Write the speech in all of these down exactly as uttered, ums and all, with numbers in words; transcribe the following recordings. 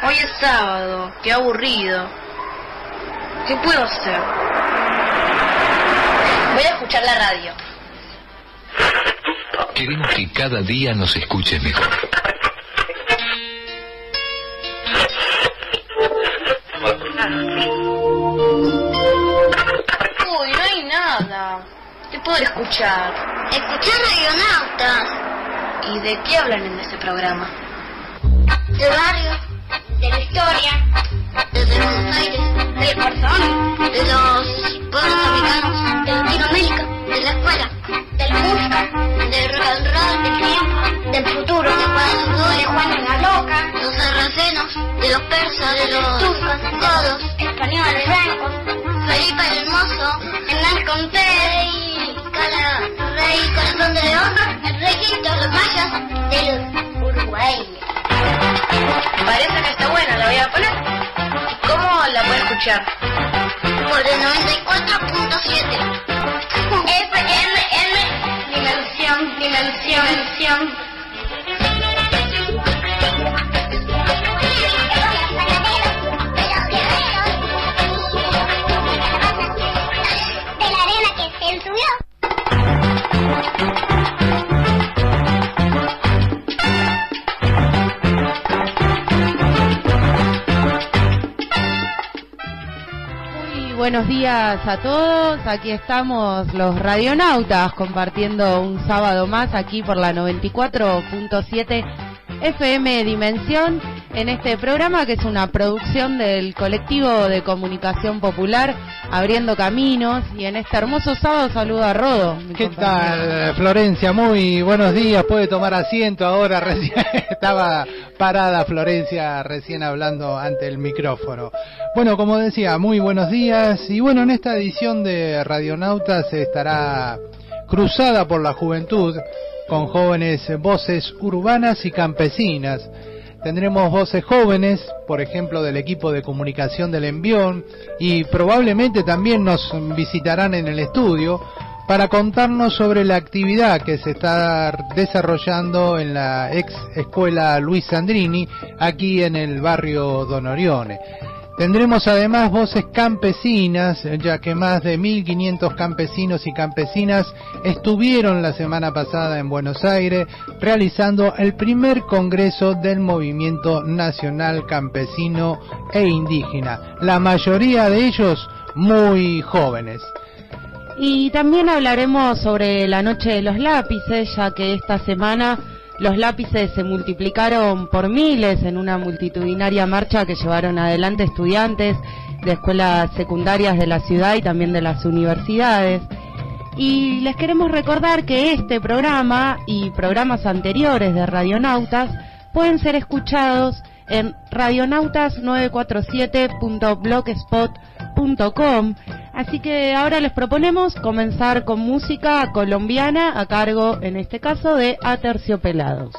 Hoy es sábado, qué aburrido. ¿Qué puedo hacer? Voy a escuchar la radio. Queremos que cada día nos escuches mejor. Uy, no hay nada. ¿Qué puedo escuchar? Escuchar Radionautas. ¿Y de qué hablan en este programa? Del barrio, de la historia, desde Buenos Aires, del corazón, de los pueblos americanos, de Latinoamérica, de la escuela, de la música, del rock and roll, del tiempo, del futuro, de Juan de Juan la Loca, los sarracenos, de los persas, de los turcos, godos, españoles, francos, Felipe el Hermoso, Hernán Cortés, Cala, Rey Corazón de León, el Rey Egipto, los mayas, de los uruguayos. Parece que está buena, la voy a poner. ¿Cómo la puedo escuchar? Por el noventa y cuatro punto siete. F M M, dimensión, dimensión, dimensión. De la arena que se subió. Buenos días a todos, aquí estamos los radionautas compartiendo un sábado más aquí por la noventa y cuatro punto siete F M Dimensión en este programa que es una producción del colectivo de comunicación popular Abriendo Caminos, y en este hermoso sábado saludo a Rodo. ¿Qué tal, Florencia? Muy buenos días, puede tomar asiento ahora, recién estaba parada Florencia recién hablando ante el micrófono. Bueno, como decía, muy buenos días, y bueno, en esta edición de Radionautas estará cruzada por la juventud con jóvenes voces urbanas y campesinas. Tendremos voces jóvenes, por ejemplo, del equipo de comunicación del Envión, y probablemente también nos visitarán en el estudio para contarnos sobre la actividad que se está desarrollando en la ex escuela Luis Sandrini, aquí en el barrio Don Orione. Tendremos además voces campesinas, ya que más de mil quinientos campesinos y campesinas estuvieron la semana pasada en Buenos Aires realizando el primer congreso del Movimiento Nacional Campesino e Indígena, la mayoría de ellos muy jóvenes. Y también hablaremos sobre la Noche de los Lápices, ya que esta semana los lápices se multiplicaron por miles en una multitudinaria marcha que llevaron adelante estudiantes de escuelas secundarias de la ciudad y también de las universidades. Y les queremos recordar que este programa y programas anteriores de Radionautas pueden ser escuchados en radionautas novecientos cuarenta y siete punto blogspot punto com. Así que ahora les proponemos comenzar con música colombiana a cargo, en este caso, de Aterciopelados.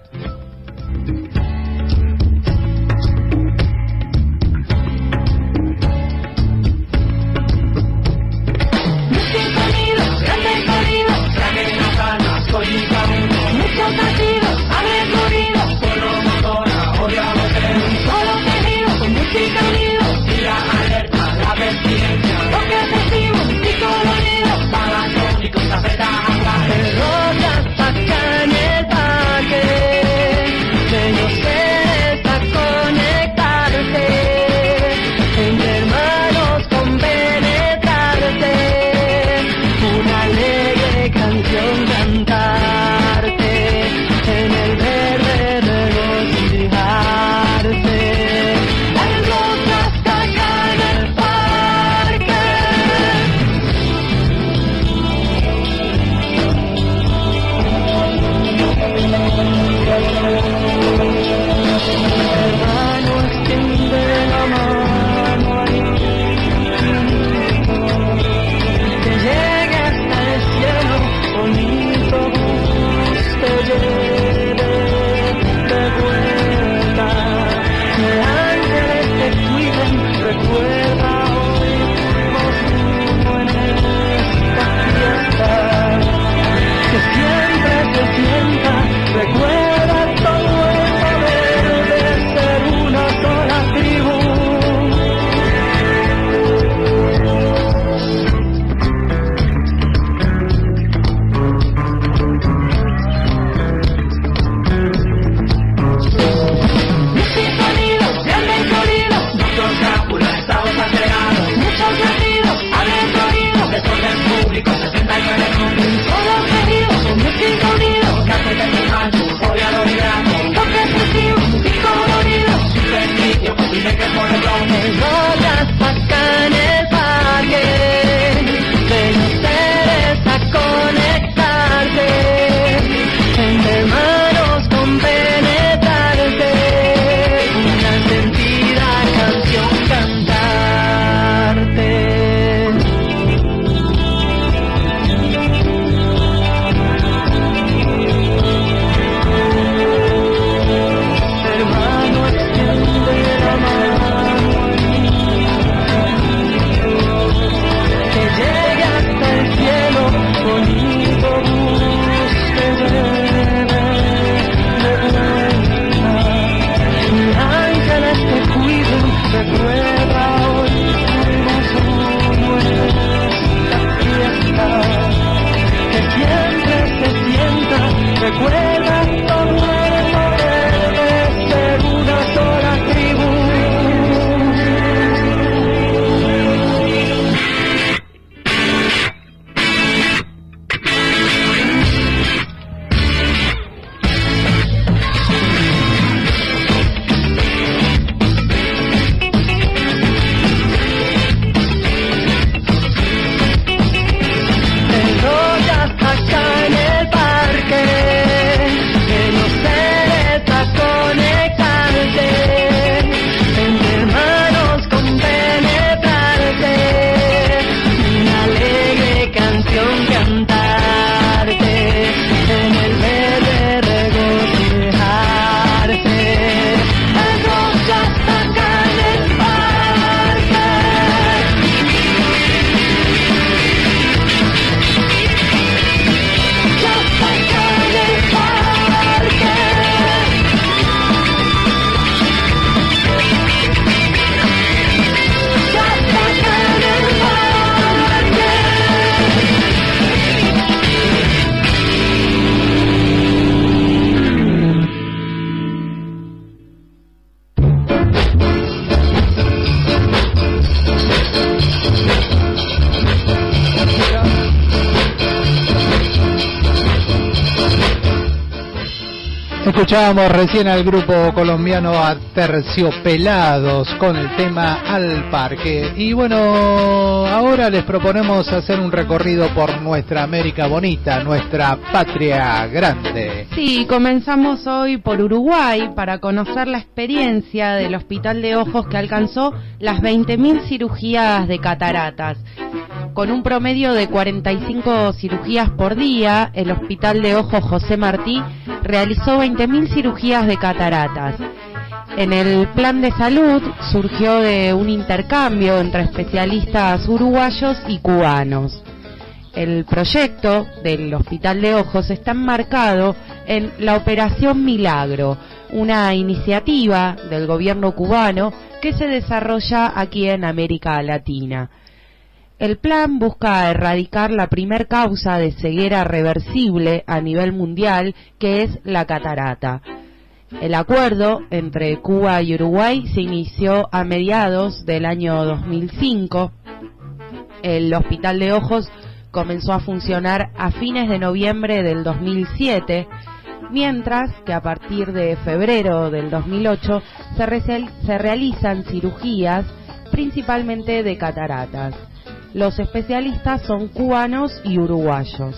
Muchos nacidos han recorrido por Romodona, odiamos en un solo tejido, con música unido y la alerta, la pertinencia, porque festivos y coloridos, balanzón y con tapeta, el rock hasta acá en el parque. Escuchábamos recién al grupo colombiano Aterciopelados con el tema Al Parque. Y bueno, ahora les proponemos hacer un recorrido por nuestra América bonita, nuestra patria grande. Sí, comenzamos hoy por Uruguay para conocer la experiencia del Hospital de Ojos que alcanzó las veinte mil cirugías de cataratas. Con un promedio de cuarenta y cinco cirugías por día, el Hospital de Ojos José Martí realizó veinte mil cirugías de cataratas. En el plan de salud surgió de un intercambio entre especialistas uruguayos y cubanos. El proyecto del Hospital de Ojos está enmarcado en la Operación Milagro, una iniciativa del gobierno cubano que se desarrolla aquí en América Latina. El plan busca erradicar la primer causa de ceguera reversible a nivel mundial, que es la catarata. El acuerdo entre Cuba y Uruguay se inició a mediados del año dos mil cinco. El Hospital de Ojos comenzó a funcionar a fines de noviembre del dos mil siete, mientras que a partir de febrero del dos mil ocho se, re- se realizan cirugías principalmente de cataratas. Los especialistas son cubanos y uruguayos.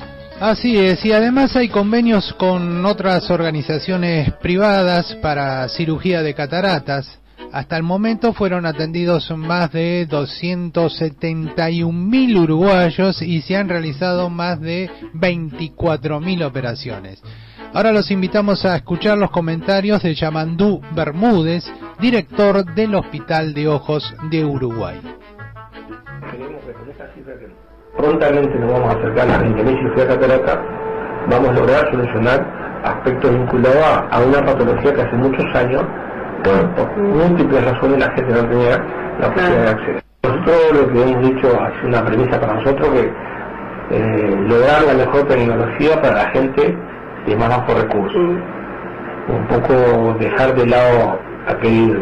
Así es, y además hay convenios con otras organizaciones privadas para cirugía de cataratas. Hasta el momento fueron atendidos más de doscientos setenta y un mil uruguayos y se han realizado más de veinticuatro mil operaciones. Ahora los invitamos a escuchar los comentarios de Yamandú Bermúdez, director del Hospital de Ojos de Uruguay. Creemos que con esta cifra que prontamente nos vamos a acercar a las veinte mil cirugías de catarata, vamos a lograr solucionar aspectos vinculados a, a una patología que hace muchos años, por, por múltiples razones, la gente no tenía la posibilidad de acceder. Nosotros lo que hemos dicho ha sido una premisa para nosotros, que eh, lograr la mejor tecnología para la gente de más bajos recursos. Un poco dejar de lado aquel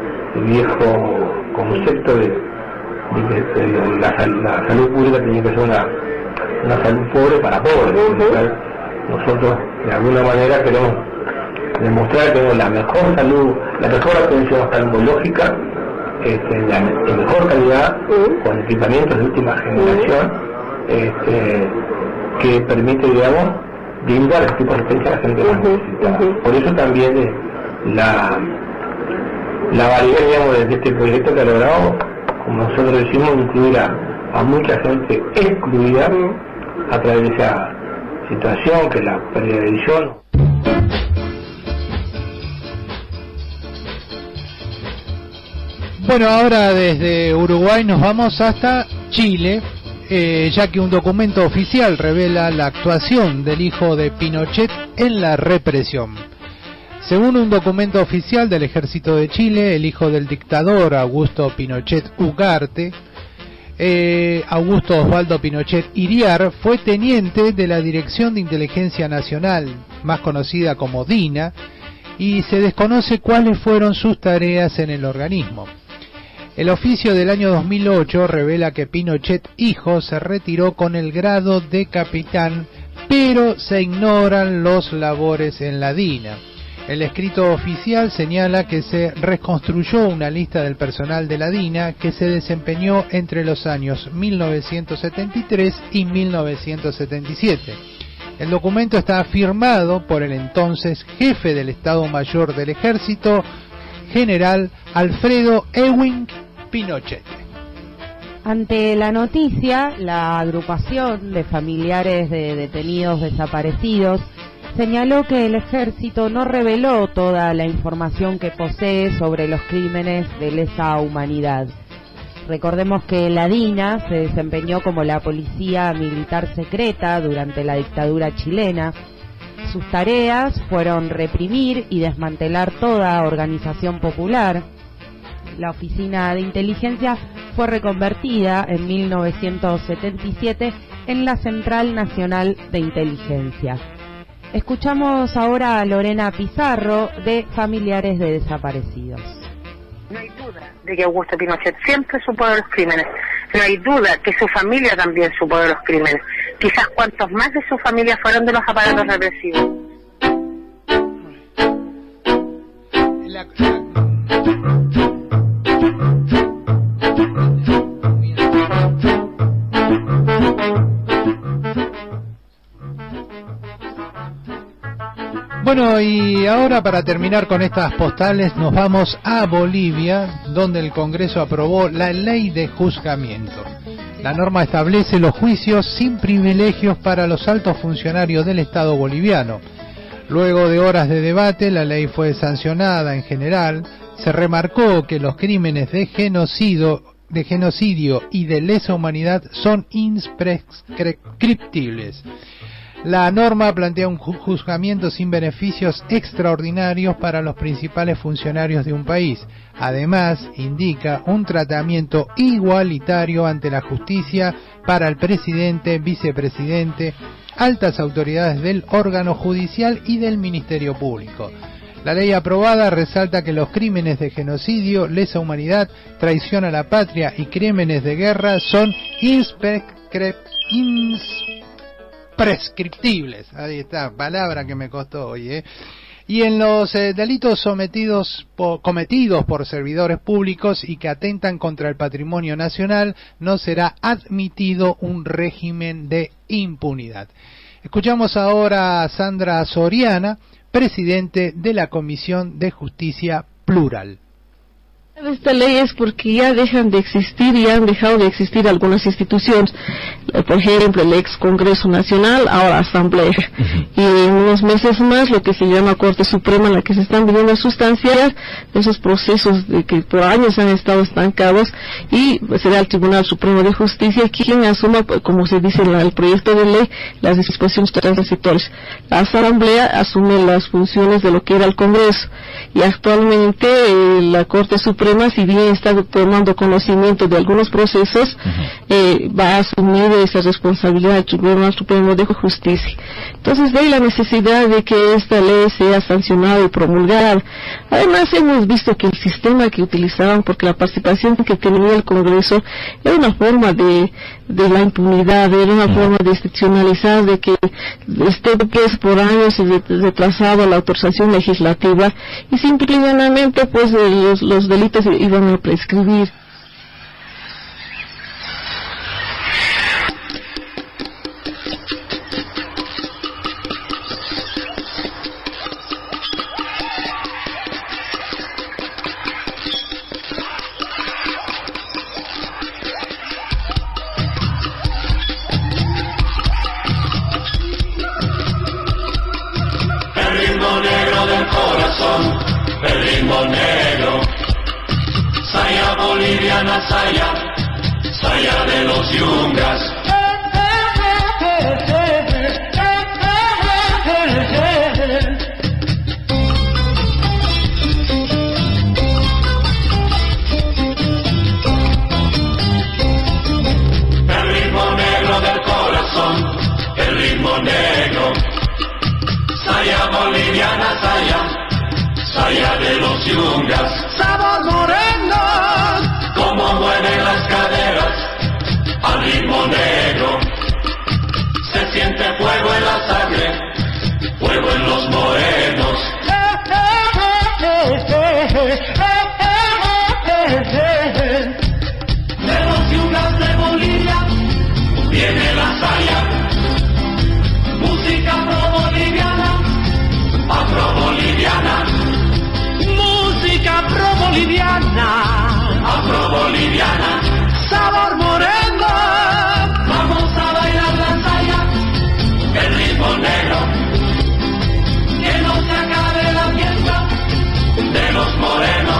viejo concepto de La, la salud pública tenía que ser una, una salud pobre para pobres. Uh-huh. Nosotros de alguna manera queremos demostrar que tenemos la mejor salud, la mejor atención oftalmológica, este, la, de mejor calidad, uh-huh, con equipamientos de última generación, uh-huh, este, que permite, digamos, brindar este tipo de asistencia a la gente más necesitada. Uh-huh. Por eso también eh, la, la validez, digamos, de este proyecto que ha logrado, como nosotros decimos, incluir a, a mucha gente excluida a través de esa situación que es la pérdida de visión. Bueno, ahora desde Uruguay nos vamos hasta Chile, eh, ya que un documento oficial revela la actuación del hijo de Pinochet en la represión. Según un documento oficial del Ejército de Chile, el hijo del dictador Augusto Pinochet Ugarte, eh, Augusto Osvaldo Pinochet Iriar, fue teniente de la Dirección de Inteligencia Nacional, más conocida como DINA, y se desconoce cuáles fueron sus tareas en el organismo. El oficio del año dos mil ocho revela que Pinochet hijo se retiró con el grado de capitán, pero se ignoran los labores en la DINA. El escrito oficial señala que se reconstruyó una lista del personal de la DINA que se desempeñó entre los años mil novecientos setenta y tres y mil novecientos setenta y siete. El documento está firmado por el entonces jefe del Estado Mayor del Ejército, general Alfredo Ewing Pinochet. Ante la noticia, la agrupación de familiares de detenidos desaparecidos señaló que el ejército no reveló toda la información que posee sobre los crímenes de lesa humanidad. Recordemos que la DINA se desempeñó como la policía militar secreta durante la dictadura chilena. Sus tareas fueron reprimir y desmantelar toda organización popular. La oficina de inteligencia fue reconvertida en mil novecientos setenta y siete en la Central Nacional de Inteligencia. Escuchamos ahora a Lorena Pizarro, de Familiares de Desaparecidos. No hay duda de que Augusto Pinochet siempre supo de los crímenes. No hay duda que su familia también supo de los crímenes. Quizás cuantos más de su familia fueron de los aparatos represivos. la... Bueno, y ahora para terminar con estas postales nos vamos a Bolivia, donde el Congreso aprobó la ley de juzgamiento. La norma establece los juicios sin privilegios para los altos funcionarios del Estado boliviano. Luego de horas de debate, la ley fue sancionada en general. Se remarcó que los crímenes de genocidio, de genocidio y de lesa humanidad son imprescriptibles. La norma plantea un juzgamiento sin beneficios extraordinarios para los principales funcionarios de un país. Además, indica un tratamiento igualitario ante la justicia para el presidente, vicepresidente, altas autoridades del órgano judicial y del Ministerio Público. La ley aprobada resalta que los crímenes de genocidio, lesa humanidad, traición a la patria y crímenes de guerra son imprescriptibles. prescriptibles, ahí está, palabra que me costó hoy, ¿eh? Y en los eh, delitos sometidos po, cometidos por servidores públicos y que atentan contra el patrimonio nacional, no será admitido un régimen de impunidad. Escuchamos ahora a Sandra Soriana, presidente de la Comisión de Justicia Plural. Esta ley es porque ya dejan de existir y han dejado de existir algunas instituciones, por ejemplo el ex Congreso Nacional, ahora Asamblea, y en unos meses más lo que se llama Corte Suprema, en la que se están viniendo a sustanciar esos procesos de que por años han estado estancados, y será el Tribunal Supremo de Justicia quien asuma, como se dice en el proyecto de ley, las disposiciones transitorias. La Asamblea asume las funciones de lo que era el Congreso, y actualmente eh, la Corte Suprema, si bien está tomando conocimiento de algunos procesos, uh-huh. eh, va a asumir esa responsabilidad del Tribunal Supremo de Justicia. Entonces, de ahí la necesidad de que esta ley sea sancionada y promulgada. Además, hemos visto que el sistema que utilizaban, porque la participación que tenía el Congreso era una forma de, de la impunidad, era una uh-huh. forma de institucionalizar, de que esté preso por años retrasado la autorización legislativa, y simple y llanamente, pues, los, los delitos iban a prescribir. El ritmo negro del corazón, el ritmo negro. Saya boliviana, saya, saya de los yungas. El ritmo negro del corazón, el ritmo negro. Saya boliviana, saya, saya de los yungas. Sabor moreno, como mueven las caderas al ritmo negro. Se siente fuego en la sangre, fuego en los morenos. De los yungas de Bolivia viene la saya, música pro-boliviana, afro-boliviana. Música pro-boliviana, afro-boliviana, sabor moreno. Vamos a bailar la saya, el ritmo negro. Que no se acabe la fiesta de los morenos.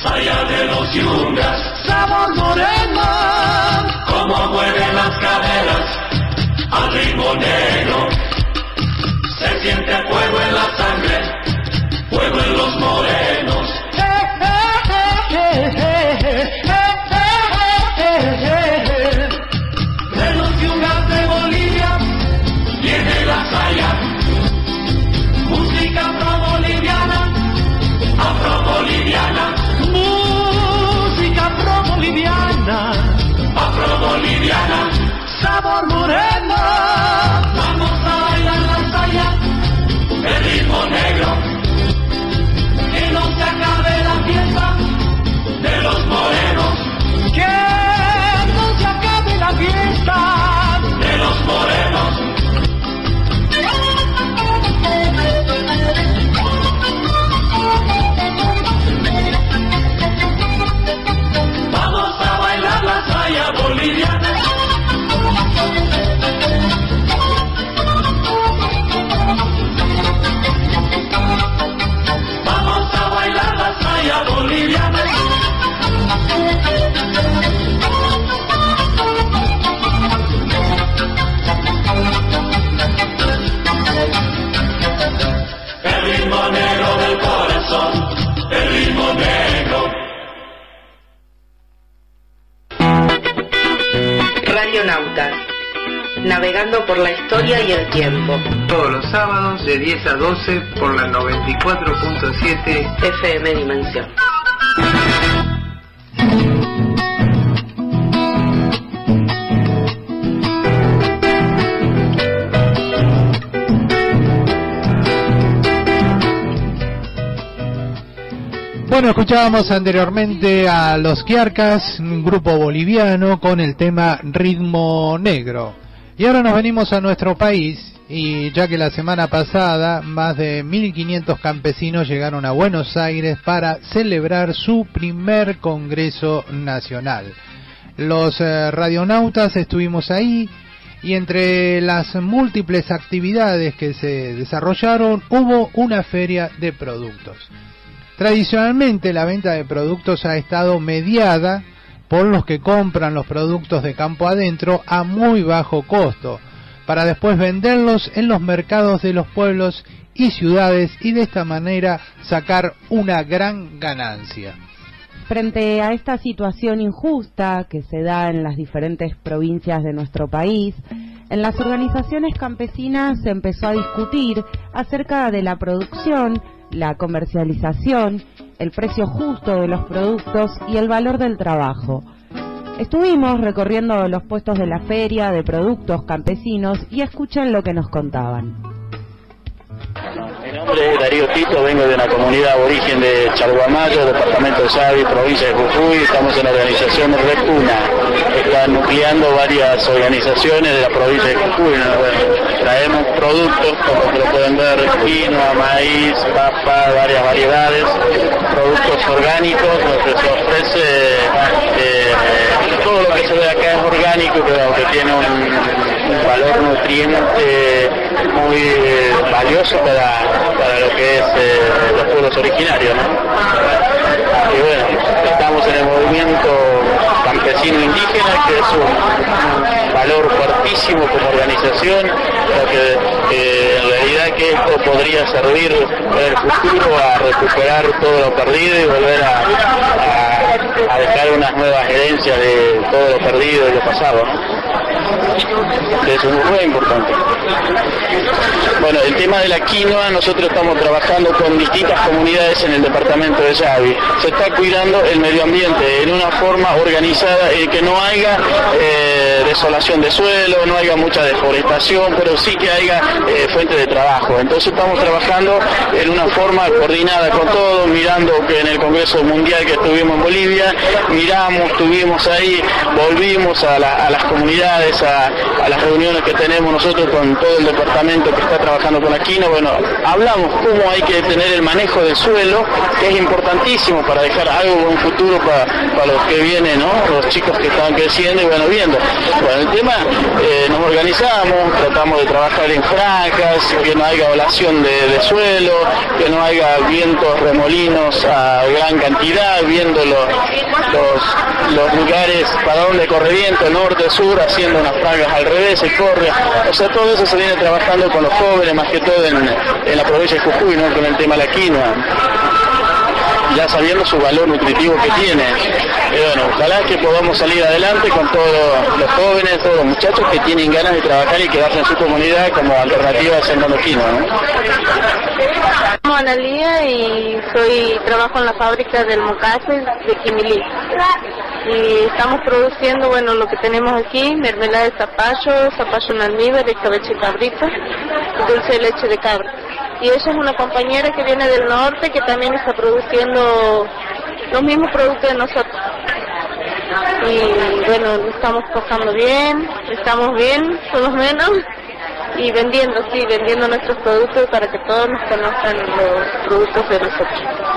saya de los yungas, sabor moreno, como mueven las caderas al ritmo negro. Se siente fuego en la sangre, fuego en los morenos. De los yungas de Bolivia viene la saya, música afro-boliviana, afro-boliviana, música afro-boliviana, afro-boliviana, sabor moreno. Vamos a bailar la saya, el ritmo negro, que no se acabe la fiesta de los morenos, que no se acabe la fiesta de los morenos. Vamos a bailar la saya boliviana. Vamos a bailar la saya boliviana. El ritmo negro del corazón, el ritmo negro. Radionautas, navegando por la historia y el tiempo. Todos los sábados de diez a doce por la noventa y cuatro punto siete F M Dimensión. Bueno, escuchábamos anteriormente a Los Quiarcas, un grupo boliviano, con el tema Ritmo Negro. Y ahora nos venimos a nuestro país, y ya que la semana pasada más de mil quinientos campesinos llegaron a Buenos Aires para celebrar su primer Congreso Nacional. Los eh, radionautas estuvimos ahí, y entre las múltiples actividades que se desarrollaron hubo una feria de productos. Tradicionalmente la venta de productos ha estado mediada por los que compran los productos de campo adentro a muy bajo costo, para después venderlos en los mercados de los pueblos y ciudades y de esta manera sacar una gran ganancia. Frente a esta situación injusta que se da en las diferentes provincias de nuestro país, en las organizaciones campesinas se empezó a discutir acerca de la producción, la comercialización, el precio justo de los productos y el valor del trabajo. Estuvimos recorriendo los puestos de la feria de productos campesinos y escuchen lo que nos contaban. Mi nombre es Darío Tito, vengo de una comunidad aborigen de Charguamayo, departamento de Savi, provincia de Jujuy. Estamos en la organización Recuna. Están nucleando varias organizaciones de la provincia de Jujuy. Bueno, traemos productos, como lo pueden ver, quinoa, maíz, papa, varias variedades, productos orgánicos, lo que se ofrece, eh, todo lo que se ve acá es orgánico, pero que tiene un, un valor nutriente muy eh, valioso para para lo que es eh, los pueblos originarios, ¿no? Y bueno, estamos en el movimiento campesino indígena, que es un, un valor fuertísimo como organización, porque eh, en realidad que esto podría servir en el futuro a recuperar todo lo perdido y volver a, a, a dejar unas nuevas herencias de todo lo perdido y lo pasado, ¿no? Eso es muy importante. Bueno, el tema de la quinoa, nosotros estamos trabajando con distintas comunidades en el departamento de Savi. Se está cuidando el medio ambiente en una forma organizada, eh, que no haya eh, desolación de suelo, no haya mucha deforestación, pero sí que haya eh, fuente de trabajo. Entonces estamos trabajando en una forma coordinada con todos, mirando que en el Congreso Mundial que estuvimos en Bolivia, miramos, estuvimos ahí, volvimos a, la, a las comunidades a, a las reuniones que tenemos nosotros con todo el departamento que está trabajando con la quina, bueno, hablamos cómo hay que tener el manejo del suelo, que es importantísimo para dejar algo en un futuro para, para los que vienen, ¿no? Los chicos que están creciendo y bueno, viendo. Bueno, el tema, eh, nos organizamos, tratamos de trabajar en franjas, que no haya ovalación de, de suelo, que no haya vientos remolinos a gran cantidad, viendo los, los, los lugares para donde corre viento, norte, sur, haciendo unas franjas al revés, se corre. O sea, todo eso se viene trabajando con los jóvenes, más que todo en, en la provincia de Jujuy, ¿no? Con el tema de la quinoa, ya sabiendo su valor nutritivo que tiene. Y bueno, ojalá que podamos salir adelante con todos los jóvenes, todos los muchachos que tienen ganas de trabajar y quedarse en su comunidad como alternativa a sembrando quinoa, ¿no? Me llamo Analía y soy trabajo en la fábrica del Mocase de Quimilí. Y estamos produciendo, bueno, lo que tenemos aquí, mermelada de zapallo, zapallo en almíbar, escabeche cabrito, dulce de leche de cabra. Y ella es una compañera que viene del norte que también está produciendo los mismos productos de nosotros. Y bueno, estamos pasando bien, estamos bien, por lo menos, y vendiendo, sí, vendiendo nuestros productos para que todos nos conozcan los productos de nosotros.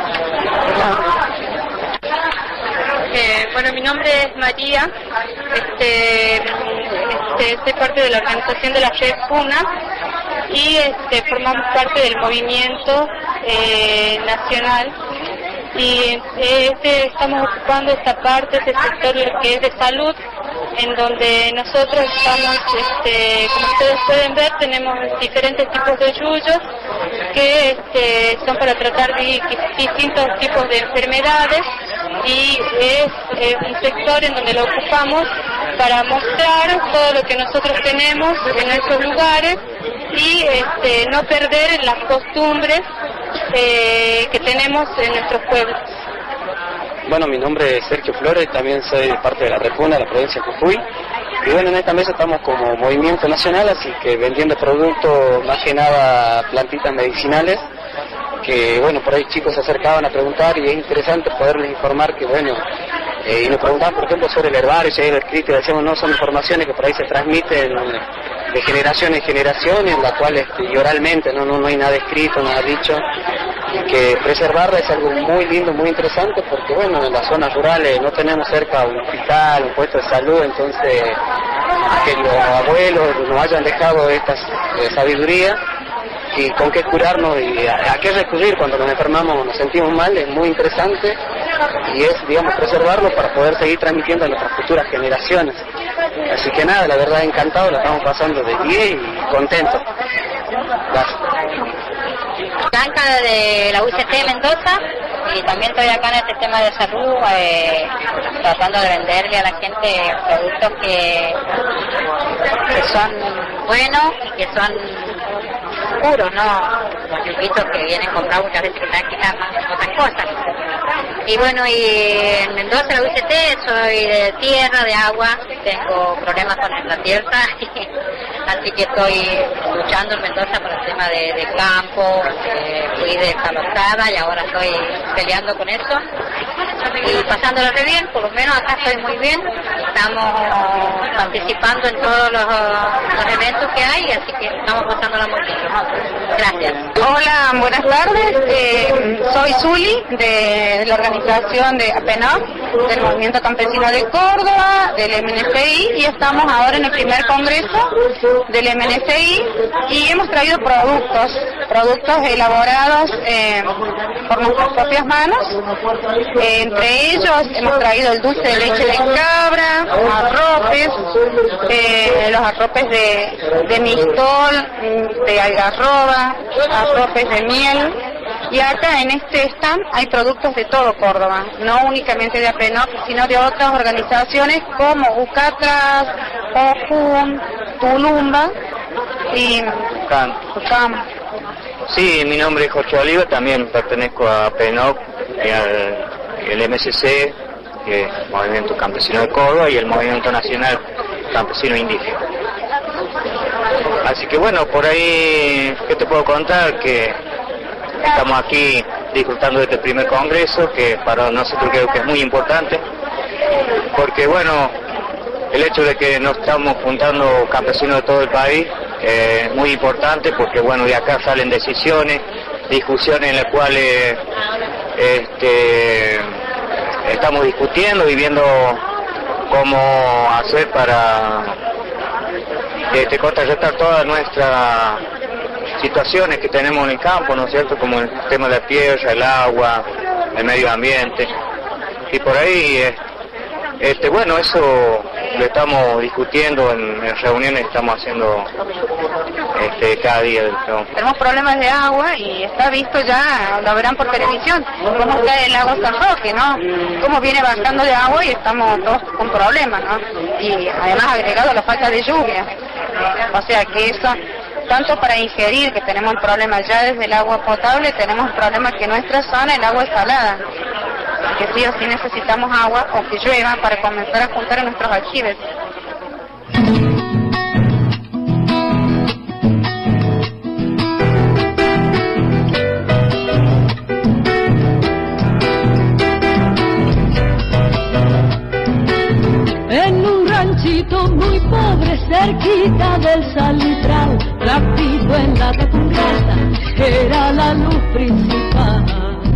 Eh, bueno, mi nombre es María, este, este, soy parte de la organización de la F E D Puna y este, formamos parte del movimiento eh, nacional y este, estamos ocupando esta parte, este sector que es de salud, en donde nosotros estamos, este, como ustedes pueden ver, tenemos diferentes tipos de yuyos que este, son para tratar di distintos tipos de enfermedades y es eh, un sector en donde lo ocupamos para mostrar todo lo que nosotros tenemos en nuestros lugares y este, no perder las costumbres eh, que tenemos en nuestros pueblos. Bueno, mi nombre es Sergio Flores, también soy parte de la Repuna, de la provincia de Jujuy. Y bueno, en esta mesa estamos como movimiento nacional, así que vendiendo productos, más que nada plantitas medicinales, que bueno, por ahí chicos se acercaban a preguntar y es interesante poderles informar que bueno, eh, y nos preguntaban por ejemplo sobre el herbario, si hay el escrito, y decíamos no, son informaciones que por ahí se transmiten de generación en generación, en la cual este, y oralmente, no, no, no hay nada escrito, nada dicho, y que preservarla es algo muy lindo, muy interesante, porque bueno, en las zonas rurales no tenemos cerca un hospital, un puesto de salud, entonces que los abuelos nos hayan dejado esta eh, sabiduría y con qué curarnos y a, a qué recurrir cuando nos enfermamos o nos sentimos mal es muy interesante y es, digamos, preservarlo para poder seguir transmitiendo a nuestras futuras generaciones. Así que nada, la verdad encantado, la estamos pasando de diez y contentos. Gracias. Blanca de la U C T Mendoza y también estoy acá en este tema de salud eh, tratando de venderle a la gente productos que, que son buenos y que son puros, no los yuyitos que vienen comprados muchas veces que están quizás otras cosas. Y bueno, y en Mendoza, la U C T, soy de tierra, de agua, tengo problemas con la tierra, así que estoy luchando en Mendoza por el tema de, de campo, eh, fui descalofrada y ahora estoy peleando con eso y pasándola re bien, por lo menos acá estoy muy bien, estamos participando en todos los, los eventos que hay, así que estamos pasándola muy bien. Gracias. Hola, buenas tardes, eh, soy Zuli de la organización de APENOC, del Movimiento Campesino de Córdoba, del M N C I, y estamos ahora en el primer congreso del M N C I y hemos traído productos, productos elaborados eh, por nuestras propias manos, eh, entre ellos hemos traído el dulce de leche de cabra, arropes, eh, los arropes de, de mistol, de algarroba, arropes de miel. Y acá en este stand hay productos de todo Córdoba, no únicamente de APENOC, sino de otras organizaciones como Ucatras, Ojun, Tulumba y Ucam. Sí, mi nombre es Jorge Oliva, también pertenezco a APENOC, al el M C C, que es el Movimiento Campesino de Córdoba, y el Movimiento Nacional Campesino Indígena. Así que bueno, por ahí, ¿qué te puedo contar? Que estamos aquí disfrutando de este primer congreso, que para nosotros creo que es muy importante, porque bueno, el hecho de que nos estamos juntando campesinos de todo el país es eh, muy importante porque, bueno, de acá salen decisiones, discusiones en las cuales este, estamos discutiendo y viendo cómo hacer para este, contrarrestar todas nuestras situaciones que tenemos en el campo, ¿no es cierto?, como el tema de la tierra, el agua, el medio ambiente, y por ahí, este, bueno, eso lo estamos discutiendo en, en reuniones que estamos haciendo este, cada día del campo. Tenemos problemas de agua y está visto ya, lo verán por televisión, cómo cae el lago San Roque, ¿no? Cómo viene bajando de agua y estamos todos con problemas, ¿no? Y además agregado la falta de lluvia. O sea que eso, tanto para ingerir, que tenemos problemas ya desde el agua potable, tenemos problemas que en nuestra zona el agua es salada. Que sí o sí necesitamos agua o que llueva para comenzar a juntar en nuestros aljibes. En un ranchito muy pobre cerquita del salitral, rápido en la repungrata, era la luz principal.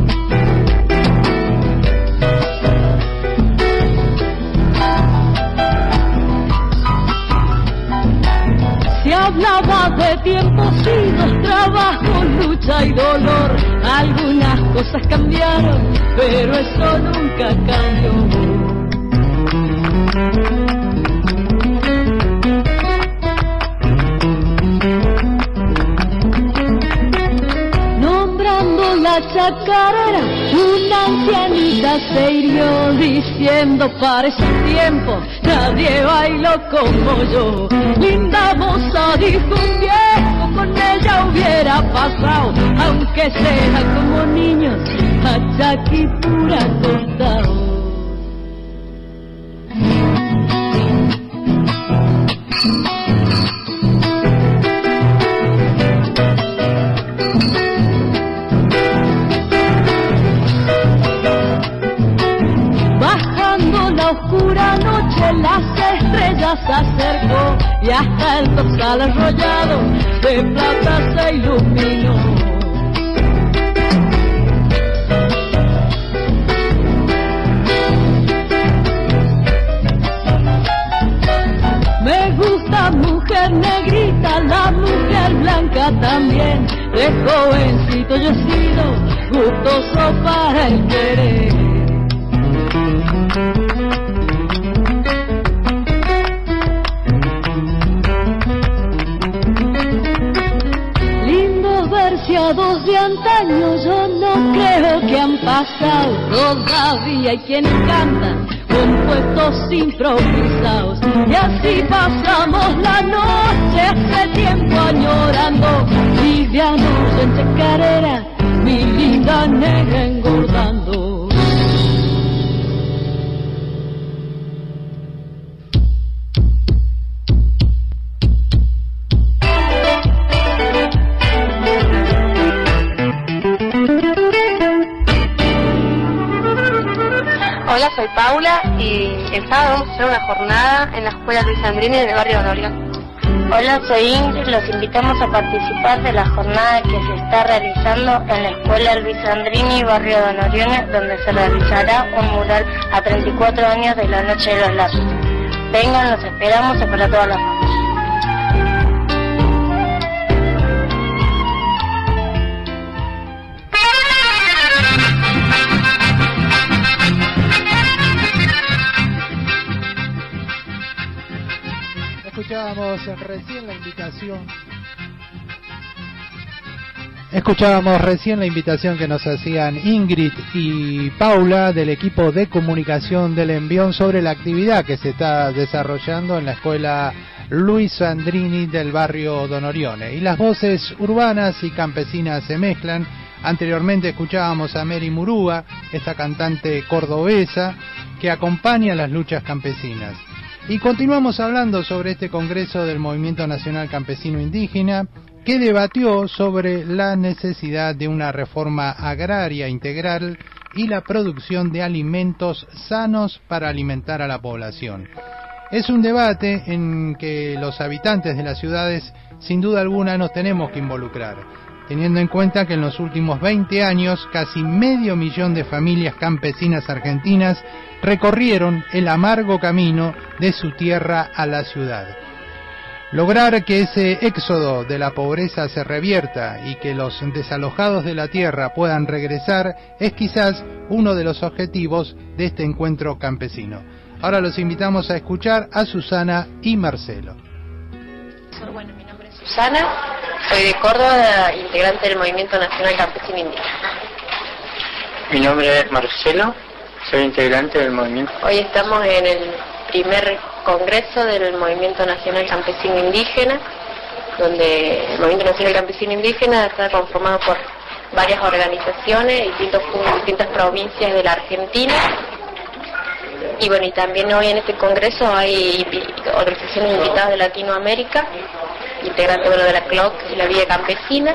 Se hablaba de tiempos idos, trabajo, lucha y dolor. Algunas cosas cambiaron, pero eso nunca cambió. Nombrando la chacarera, una ancianita se hirió diciendo: para ese tiempo nadie bailó como yo. Linda moza, dijo un viejo, con ella hubiera pasado, aunque sea como niños, a Chaquipura cortado. Bajando la oscura noche, las estrellas se acercó y hasta el dorsal arrollado de plata se iluminó. Me gusta mujer negrita, la mujer blanca también. De jovencito yo he sido gustoso para el querer. Lindos verseados de antaño, yo no creo que han pasado. Todavía hay quienes cantan compuestos improvisados, y así pasamos la noche, hace tiempo añorando, livianos en chacarera, mi linda negra engordando. Hola, soy Paula y el sábado vamos a hacer una jornada en la Escuela Luis Andrini del barrio Don Orión. Hola, soy Ingrid, los invitamos a participar de la jornada que se está realizando en la Escuela Luis Andrini, barrio Don Orión, donde se realizará un mural a treinta y cuatro años de la Noche de los Lápices. Vengan, los esperamos para toda la familia. Escuchábamos recién la invitación. Escuchábamos recién la invitación que nos hacían Ingrid y Paula del equipo de comunicación del Envión sobre la actividad que se está desarrollando en la escuela Luis Andrini del barrio Don Orione. Y las voces urbanas y campesinas se mezclan. Anteriormente escuchábamos a Mary Murúa, esta cantante cordobesa que acompaña las luchas campesinas. Y continuamos hablando sobre este Congreso del Movimiento Nacional Campesino Indígena, que debatió sobre la necesidad de una reforma agraria integral y la producción de alimentos sanos para alimentar a la población. Es un debate en que los habitantes de las ciudades sin duda alguna nos tenemos que involucrar, teniendo en cuenta que en los últimos veinte años casi medio millón de familias campesinas argentinas recorrieron el amargo camino de su tierra a la ciudad. Lograr que ese éxodo de la pobreza se revierta y que los desalojados de la tierra puedan regresar es quizás uno de los objetivos de este encuentro campesino. Ahora los invitamos a escuchar a Susana y Marcelo. Bueno, mi nombre es Susana, soy de Córdoba, integrante del Movimiento Nacional Campesino Indígena. Mi nombre es Marcelo, soy integrante del movimiento. Hoy estamos en el primer congreso del Movimiento Nacional Campesino Indígena, donde el Movimiento Nacional Campesino Indígena está conformado por varias organizaciones, distintos, distintas provincias de la Argentina. Y bueno, y también hoy en este congreso hay organizaciones invitadas de Latinoamérica, integrantes bueno, de la C L O C y la Vía Campesina.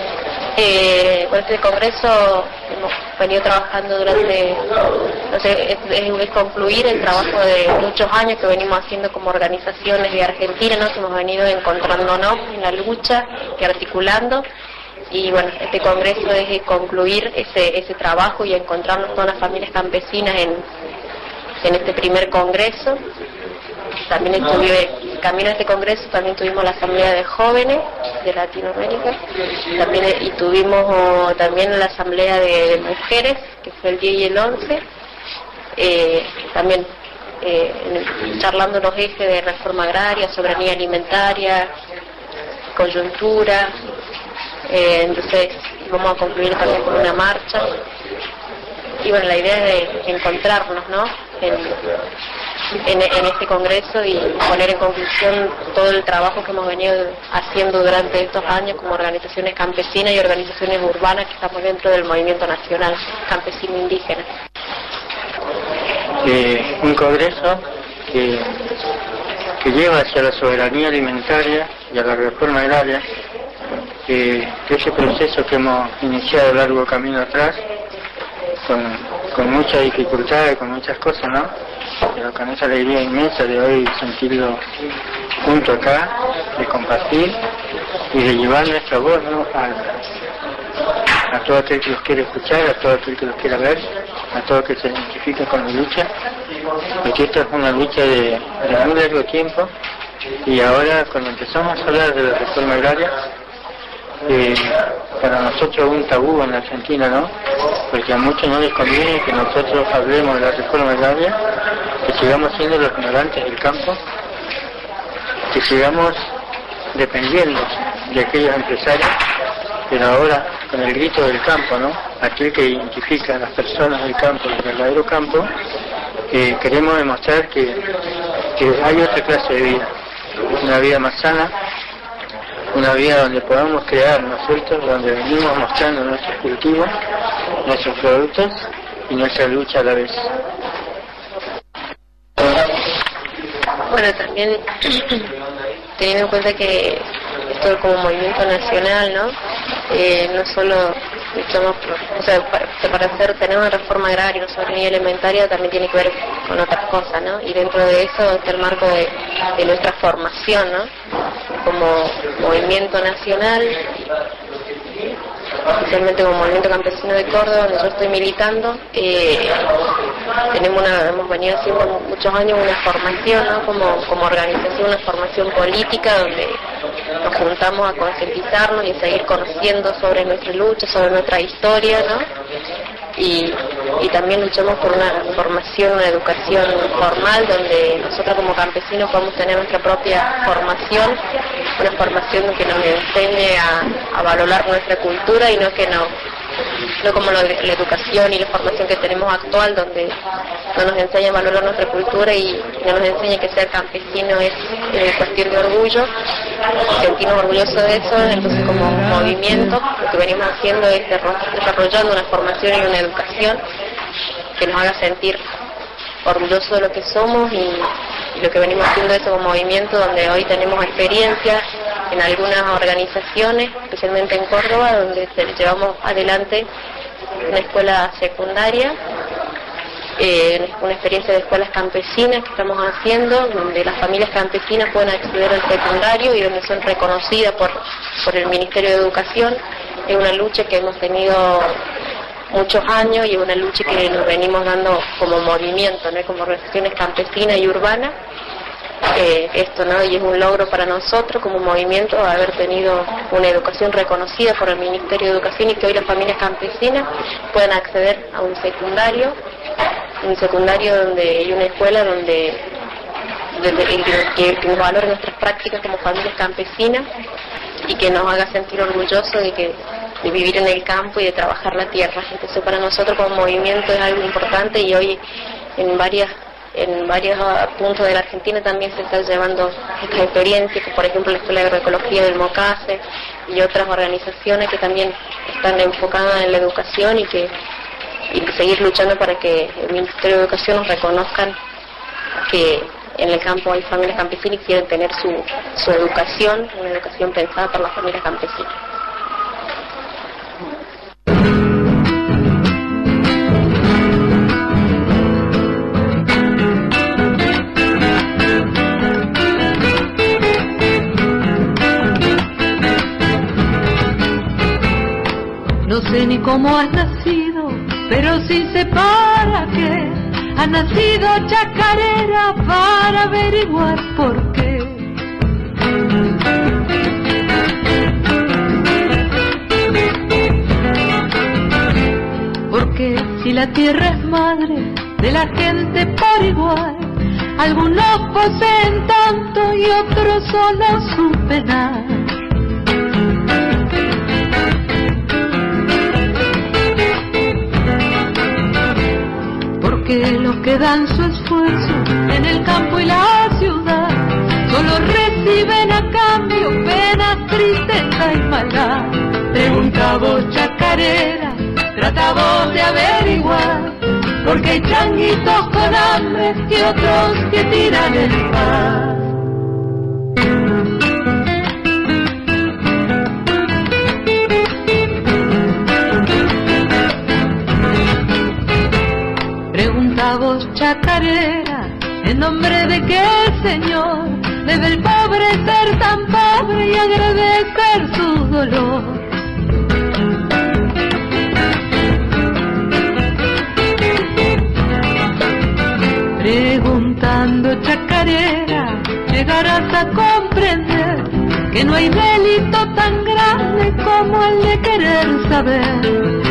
Eh, con este congreso hemos venido trabajando durante, no sé, es, es, es concluir el trabajo de muchos años que venimos haciendo como organizaciones de Argentina, ¿no? Que hemos venido encontrándonos en la lucha y articulando. Y bueno, este congreso es concluir ese, ese trabajo y encontrarnos todas las familias campesinas en en este primer congreso. También estuve, camino a este congreso también tuvimos la asamblea de jóvenes de Latinoamérica, también y tuvimos oh, también la asamblea de, de mujeres, que fue el diez y el once, eh, también eh, charlando los ejes de reforma agraria, soberanía alimentaria, coyuntura, eh, entonces vamos a concluir también con una marcha. Y bueno, la idea es de encontrarnos, ¿no? En, en, en este congreso y poner en conclusión todo el trabajo que hemos venido haciendo durante estos años como organizaciones campesinas y organizaciones urbanas que estamos dentro del Movimiento Nacional Campesino Indígena. Eh, un congreso que, que lleva hacia la soberanía alimentaria y a la reforma agraria, que, que ese proceso que hemos iniciado largo camino atrás, Con, con muchas dificultades, con muchas cosas, ¿no? Pero con esa alegría inmensa de hoy sentirlo junto acá, de compartir y de llevar nuestra voz, ¿no? a, a todo aquel que los quiere escuchar, a todo aquel que los quiera ver, a todo aquel que se identifique con la lucha, porque esta es una lucha de, de muy largo tiempo y ahora cuando empezamos a hablar de la reforma agraria, Eh, para nosotros es un tabú en la Argentina, ¿no? Porque a muchos no les conviene que nosotros hablemos de la reforma agraria, que sigamos siendo los ignorantes del campo, que sigamos dependiendo de aquellos empresarios, pero ahora con el grito del campo, ¿no? Aquel que identifica a las personas del campo, el verdadero campo, eh, queremos demostrar que, que hay otra clase de vida, una vida más sana, una vida donde podamos crear nosotros, donde venimos mostrando nuestros cultivos, nuestros productos y nuestra lucha a la vez. Bueno, también teniendo en cuenta que esto como movimiento nacional, ¿no? Eh, no solo luchamos, o sea, para, para hacer, tener una reforma agraria, una soberanía alimentaria también tiene que ver con otras cosas, ¿no? Y dentro de eso está el marco de, de nuestra formación, ¿no? Como movimiento nacional, especialmente como Movimiento Campesino de Córdoba, donde yo estoy militando, eh, tenemos una, hemos venido haciendo muchos años una formación, ¿no? como, como organización, una formación política donde nos juntamos a concientizarnos y a seguir conociendo sobre nuestra lucha, sobre nuestra historia, ¿no? Y, y también luchamos por una formación, una educación formal donde nosotros como campesinos podamos tener nuestra propia formación, una formación que nos enseñe a, a valorar nuestra cultura y no que no, no como lo, la educación y la formación que tenemos actual donde no nos enseña a valorar nuestra cultura y no nos enseña que ser campesino es eh, cuestión de orgullo, sentirnos orgullosos de eso. Entonces como movimiento lo que venimos haciendo es desarrollando una formación y una educación que nos haga sentir orgullosos de lo que somos y, y lo que venimos haciendo eso como movimiento, donde hoy tenemos experiencia en algunas organizaciones, especialmente en Córdoba, donde llevamos adelante una escuela secundaria eh, una experiencia de escuelas campesinas que estamos haciendo, donde las familias campesinas pueden acceder al secundario y donde son reconocidas por, por el Ministerio de Educación. Es una lucha que hemos tenido muchos años y es una lucha que nos venimos dando como movimiento, ¿no? Como organizaciones campesinas y urbanas. Eh, esto, ¿no? Y es un logro para nosotros como movimiento haber tenido una educación reconocida por el Ministerio de Educación y que hoy las familias campesinas puedan acceder a un secundario, un secundario donde hay una escuela donde, donde que, que nos valore nuestras prácticas como familias campesinas y que nos haga sentir orgullosos de que de vivir en el campo y de trabajar la tierra. Entonces para nosotros como movimiento es algo importante y hoy en varias en varios puntos de la Argentina también se están llevando estas experiencias, por ejemplo la Escuela de Agroecología del Mocase y otras organizaciones que también están enfocadas en la educación y que y seguir luchando para que el Ministerio de Educación nos reconozcan que en el campo hay familias campesinas y quieren tener su, su educación, una educación pensada por las familias campesinas. No sé ni cómo has nacido, pero sí sé para qué. Has nacido chacarera para averiguar por qué. Porque si la tierra es madre de la gente por igual, algunos poseen tanto y otros solo su penar. Que los que dan su esfuerzo en el campo y la ciudad solo reciben a cambio penas, tristeza y maldad. Pregunta vos chacarera, trata vos de averiguar, porque hay changuitos con hambre y otros que tiran el pan. Vos chacarera, ¿en nombre de qué señor debe el pobre ser tan pobre y agradecer su dolor? Preguntando chacarera, llegarás a comprender que no hay delito tan grande como el de querer saber.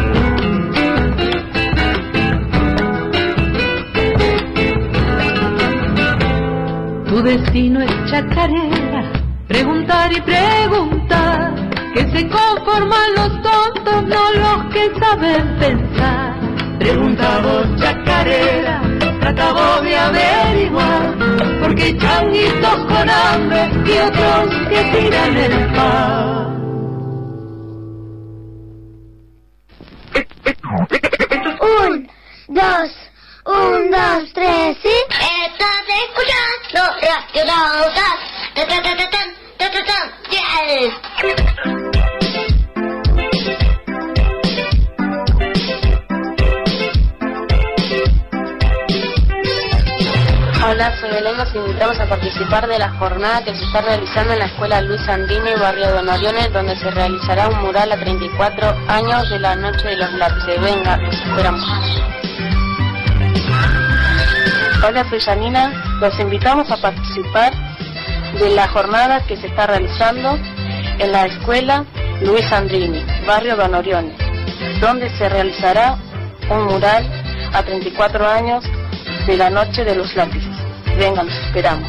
Tu destino es chacarera, preguntar y preguntar, que se conforman los tontos, no los que saben pensar. Pregunta vos chacarera, trata vos de averiguar, porque hay changuitos con hambre y otros que tiran el pan. Un, dos, un, dos, tres, sí. Estás escuchando Radio Nautas. Ta ta ta ta ta ta ta. Yes. Hola, soy Belén. Nos invitamos a participar de la jornada que se está realizando en la Escuela Luis Andrini, barrio Don Oriones, donde se realizará un mural a treinta y cuatro años de la Noche de los Lápices. Venga, los esperamos. Hola, soy Janina. Los invitamos a participar de la jornada que se está realizando en la Escuela Luis Andrini, barrio Don Oriones, donde se realizará un mural a treinta y cuatro años de la Noche de los Lápices. Vengan, los esperamos.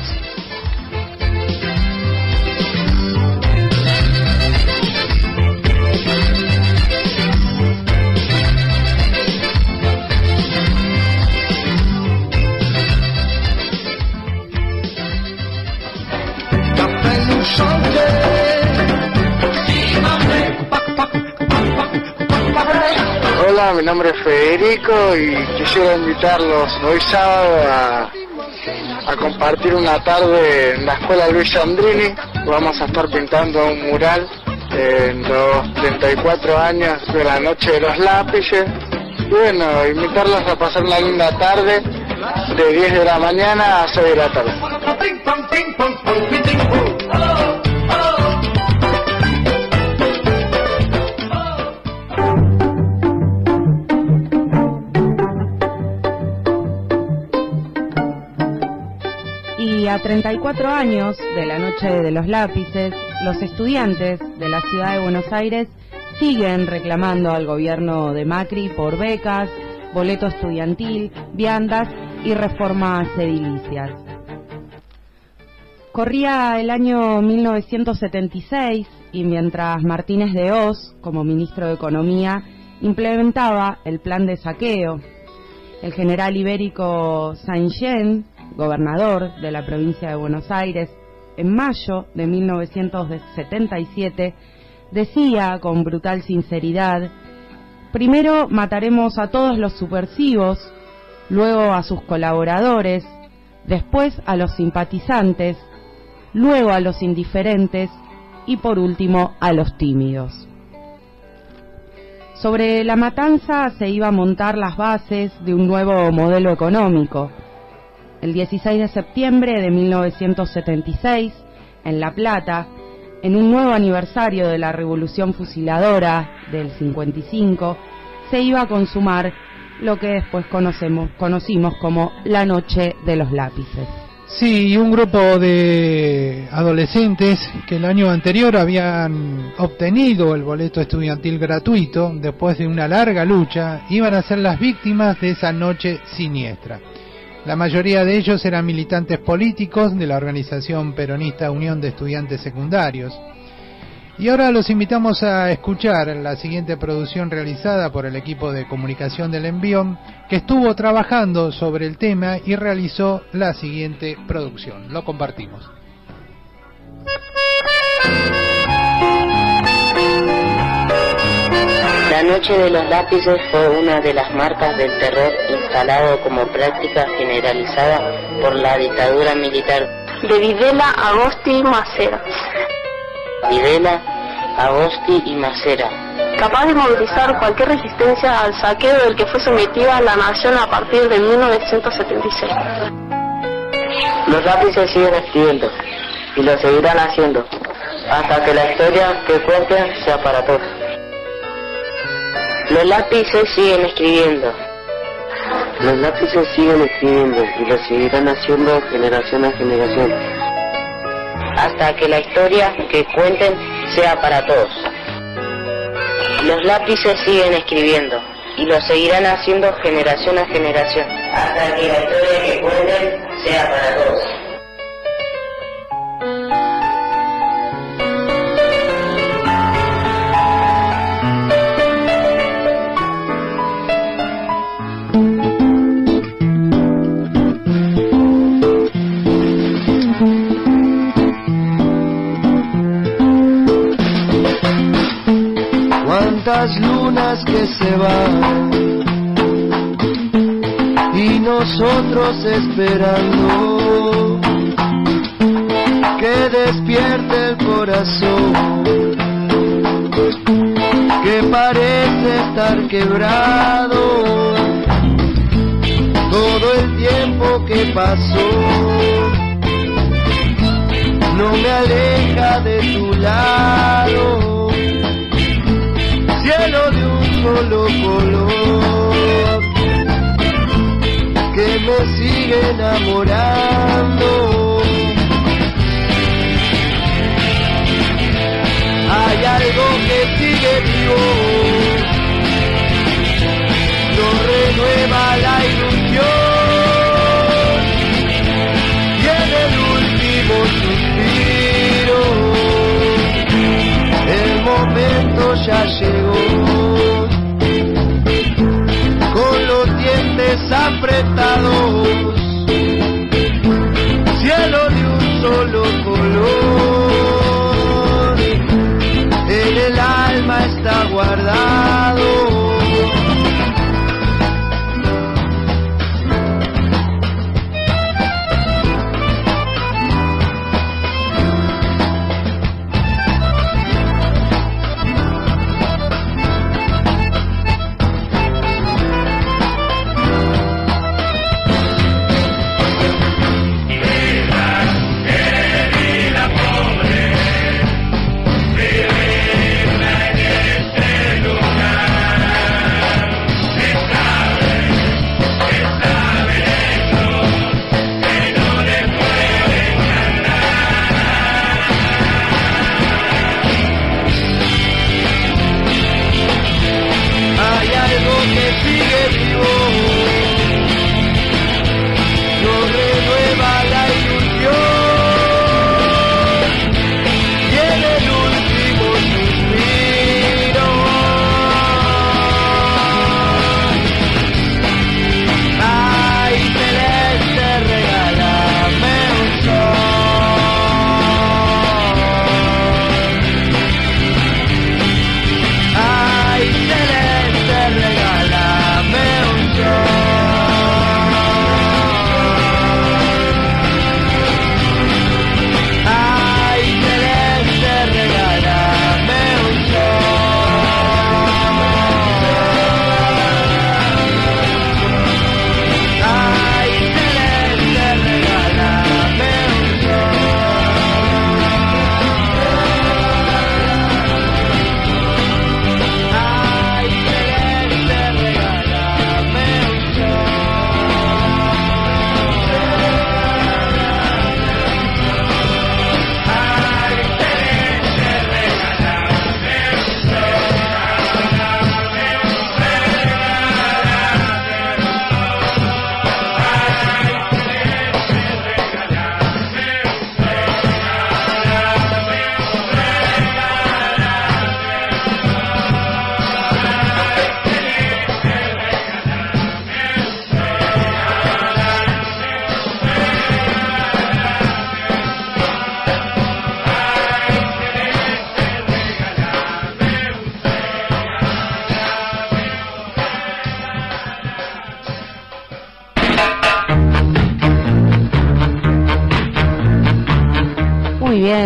Hola, mi nombre es Federico y quisiera invitarlos hoy sábado a, a compartir una tarde en la Escuela Luis Andrini. Vamos a estar pintando un mural en los treinta y cuatro años de la Noche de los Lápices Y bueno, invitarlos a pasar una linda tarde de diez de la mañana a seis de la tarde. Y a treinta y cuatro años de la Noche de los Lápices, los estudiantes de la ciudad de Buenos Aires siguen reclamando al gobierno de Macri por becas, boleto estudiantil, viandas y reformas edilicias. Corría el año mil novecientos setenta y seis y mientras Martínez de Hoz, como ministro de Economía, implementaba el plan de saqueo, el general ibérico Saint-Jean, gobernador de la provincia de Buenos Aires, en mayo de mil novecientos setenta y siete, decía con brutal sinceridad: primero mataremos a todos los subversivos, luego a sus colaboradores, después a los simpatizantes, luego a los indiferentes y por último a los tímidos. Sobre la matanza se iba a montar las bases de un nuevo modelo económico. El dieciséis de septiembre de mil novecientos setenta y seis, en La Plata, en un nuevo aniversario de la Revolución Fusiladora del cincuenta y cinco, se iba a consumar lo que después conocemos, conocimos como la Noche de los Lápices. Sí, y un grupo de adolescentes que el año anterior habían obtenido el boleto estudiantil gratuito, después de una larga lucha, iban a ser las víctimas de esa noche siniestra. La mayoría de ellos eran militantes políticos de la organización peronista Unión de Estudiantes Secundarios. Y ahora los invitamos a escuchar la siguiente producción realizada por el equipo de comunicación del Envión, que estuvo trabajando sobre el tema y realizó la siguiente producción. Lo compartimos. La Noche de los Lápices fue una de las marcas del terror instalado como práctica generalizada por la dictadura militar. De Videla, Agosti y Macera. Videla, Agosti y Macera. Capaz de movilizar cualquier resistencia al saqueo del que fue sometida la nación a partir de mil novecientos setenta y seis. Los lápices siguen escribiendo y lo seguirán haciendo hasta que la historia que cuenten sea para todos. Los lápices siguen escribiendo. Los lápices siguen escribiendo y lo seguirán haciendo generación a generación. Hasta que la historia que cuenten sea para todos. Los lápices siguen escribiendo y lo seguirán haciendo generación a generación. Hasta que la historia que cuenten sea para todos. Cuántas lunas que se van y nosotros esperando que despierte el corazón que parece estar quebrado. Todo el tiempo que pasó no me aleja de tu lado. Cielo de un solo color que me sigue enamorando. Hay algo que sigue vivo, nos renueva la ilusión y en el último suspiro el momento ya llegó. Con los dientes apretados, cielo de un solo color, en el alma está guardado.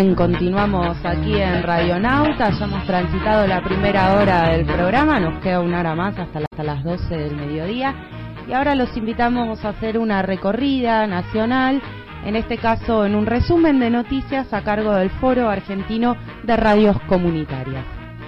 bien, continuamos aquí en Radionauta, ya hemos transitado la primera hora del programa, nos queda una hora más hasta, la, hasta las doce del mediodía y ahora los invitamos a hacer una recorrida nacional, en este caso en un resumen de noticias a cargo del Foro Argentino de Radios Comunitarias.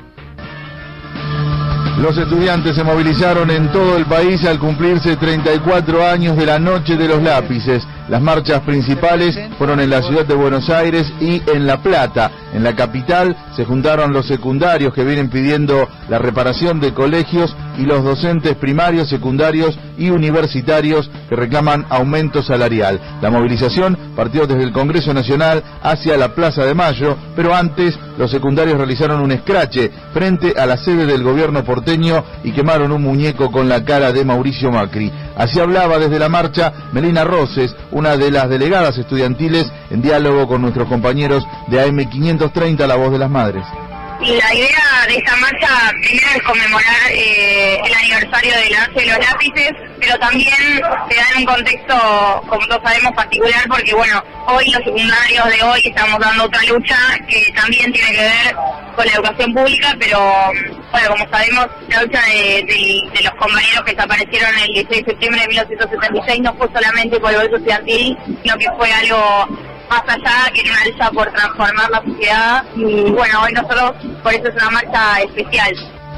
Los estudiantes se movilizaron en todo el país al cumplirse treinta y cuatro años de la Noche de los Lápices. Las marchas principales fueron en la ciudad de Buenos Aires y en La Plata. En la capital se juntaron los secundarios que vienen pidiendo la reparación de colegios y los docentes primarios, secundarios y universitarios que reclaman aumento salarial. La movilización partió desde el Congreso Nacional hacia la Plaza de Mayo, pero antes los secundarios realizaron un escrache frente a la sede del gobierno porteño y quemaron un muñeco con la cara de Mauricio Macri. Así hablaba desde la marcha Melina Roses, una de las delegadas estudiantiles, en diálogo con nuestros compañeros de A M quinientos treinta, La Voz de las Madres. Y la idea de esta marcha primero es conmemorar eh, el aniversario de la Noche de los Lápices, pero también se da en un contexto, como todos sabemos, particular, porque bueno, hoy los secundarios de hoy estamos dando otra lucha que también tiene que ver con la educación pública, pero bueno, como sabemos, la lucha de, de, de los compañeros que desaparecieron el dieciséis de septiembre de mil novecientos setenta y seis no fue solamente por el voto estudiantil, sino que fue algo más allá, que era una lucha por transformar la sociedad, y bueno, hoy nosotros, por eso es una marcha especial.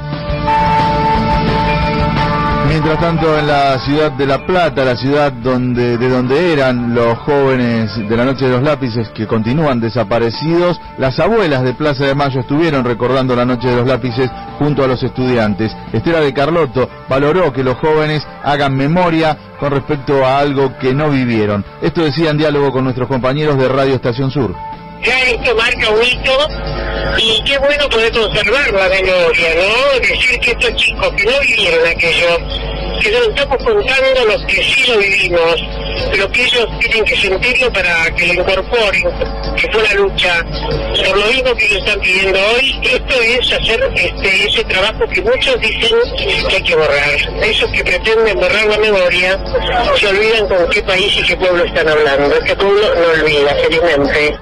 Mientras tanto, en la ciudad de La Plata, la ciudad donde de donde eran los jóvenes de la Noche de los Lápices que continúan desaparecidos, las abuelas de Plaza de Mayo estuvieron recordando la Noche de los Lápices junto a los estudiantes. Estela de Carlotto valoró que los jóvenes hagan memoria con respecto a algo que no vivieron. Esto decía en diálogo con nuestros compañeros de Radio Estación Sur. Ya esto marca un hito y qué bueno poder conservar la memoria, ¿no? Decir que estos chicos que no vivieron aquello, que nos estamos contando los que sí lo vivimos, pero que ellos tienen que sentirlo para que lo incorporen, que fue la lucha. Por lo mismo que ellos están pidiendo hoy, esto es hacer este ese trabajo que muchos dicen que hay que borrar. Esos que pretenden borrar la memoria se olvidan con qué país y qué pueblo están hablando. Este pueblo no olvida, felizmente.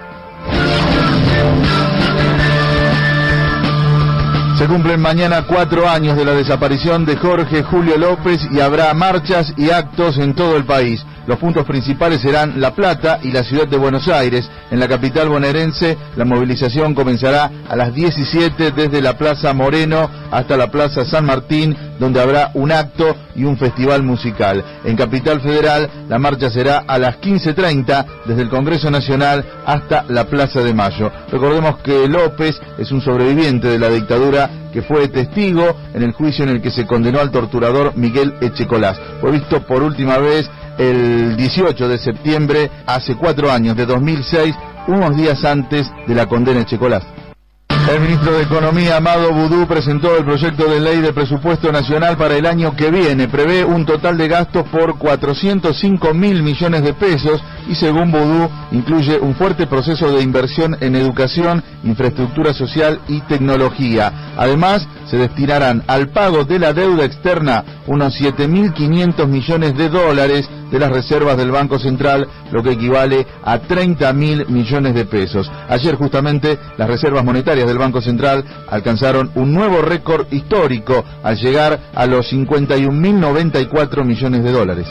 Se cumplen mañana cuatro años de la desaparición de Jorge Julio López y habrá marchas y actos en todo el país. Los puntos principales serán La Plata y la ciudad de Buenos Aires. En la capital bonaerense, la movilización comenzará a las diecisiete desde la Plaza Moreno hasta la Plaza San Martín, donde habrá un acto y un festival musical. En Capital Federal, la marcha será a las quince treinta desde el Congreso Nacional hasta la Plaza de Mayo. Recordemos que López es un sobreviviente de la dictadura que fue testigo en el juicio en el que se condenó al torturador Miguel Echecolás. Fue visto por última vez el dieciocho de septiembre, hace cuatro años, de dos mil seis, unos días antes de la condena a Echecolás. El ministro de Economía, Amado Boudou, presentó el proyecto de ley de presupuesto nacional para el año que viene. Prevé un total de gastos por cuatrocientos cinco mil millones de pesos y, según Boudou, incluye un fuerte proceso de inversión en educación, infraestructura social y tecnología. Además, se destinarán al pago de la deuda externa unos siete mil quinientos millones de dólares de las reservas del Banco Central, lo que equivale a treinta mil millones de pesos. Ayer justamente las reservas monetarias del Banco Central alcanzaron un nuevo récord histórico al llegar a los cincuenta y un mil noventa y cuatro millones de dólares.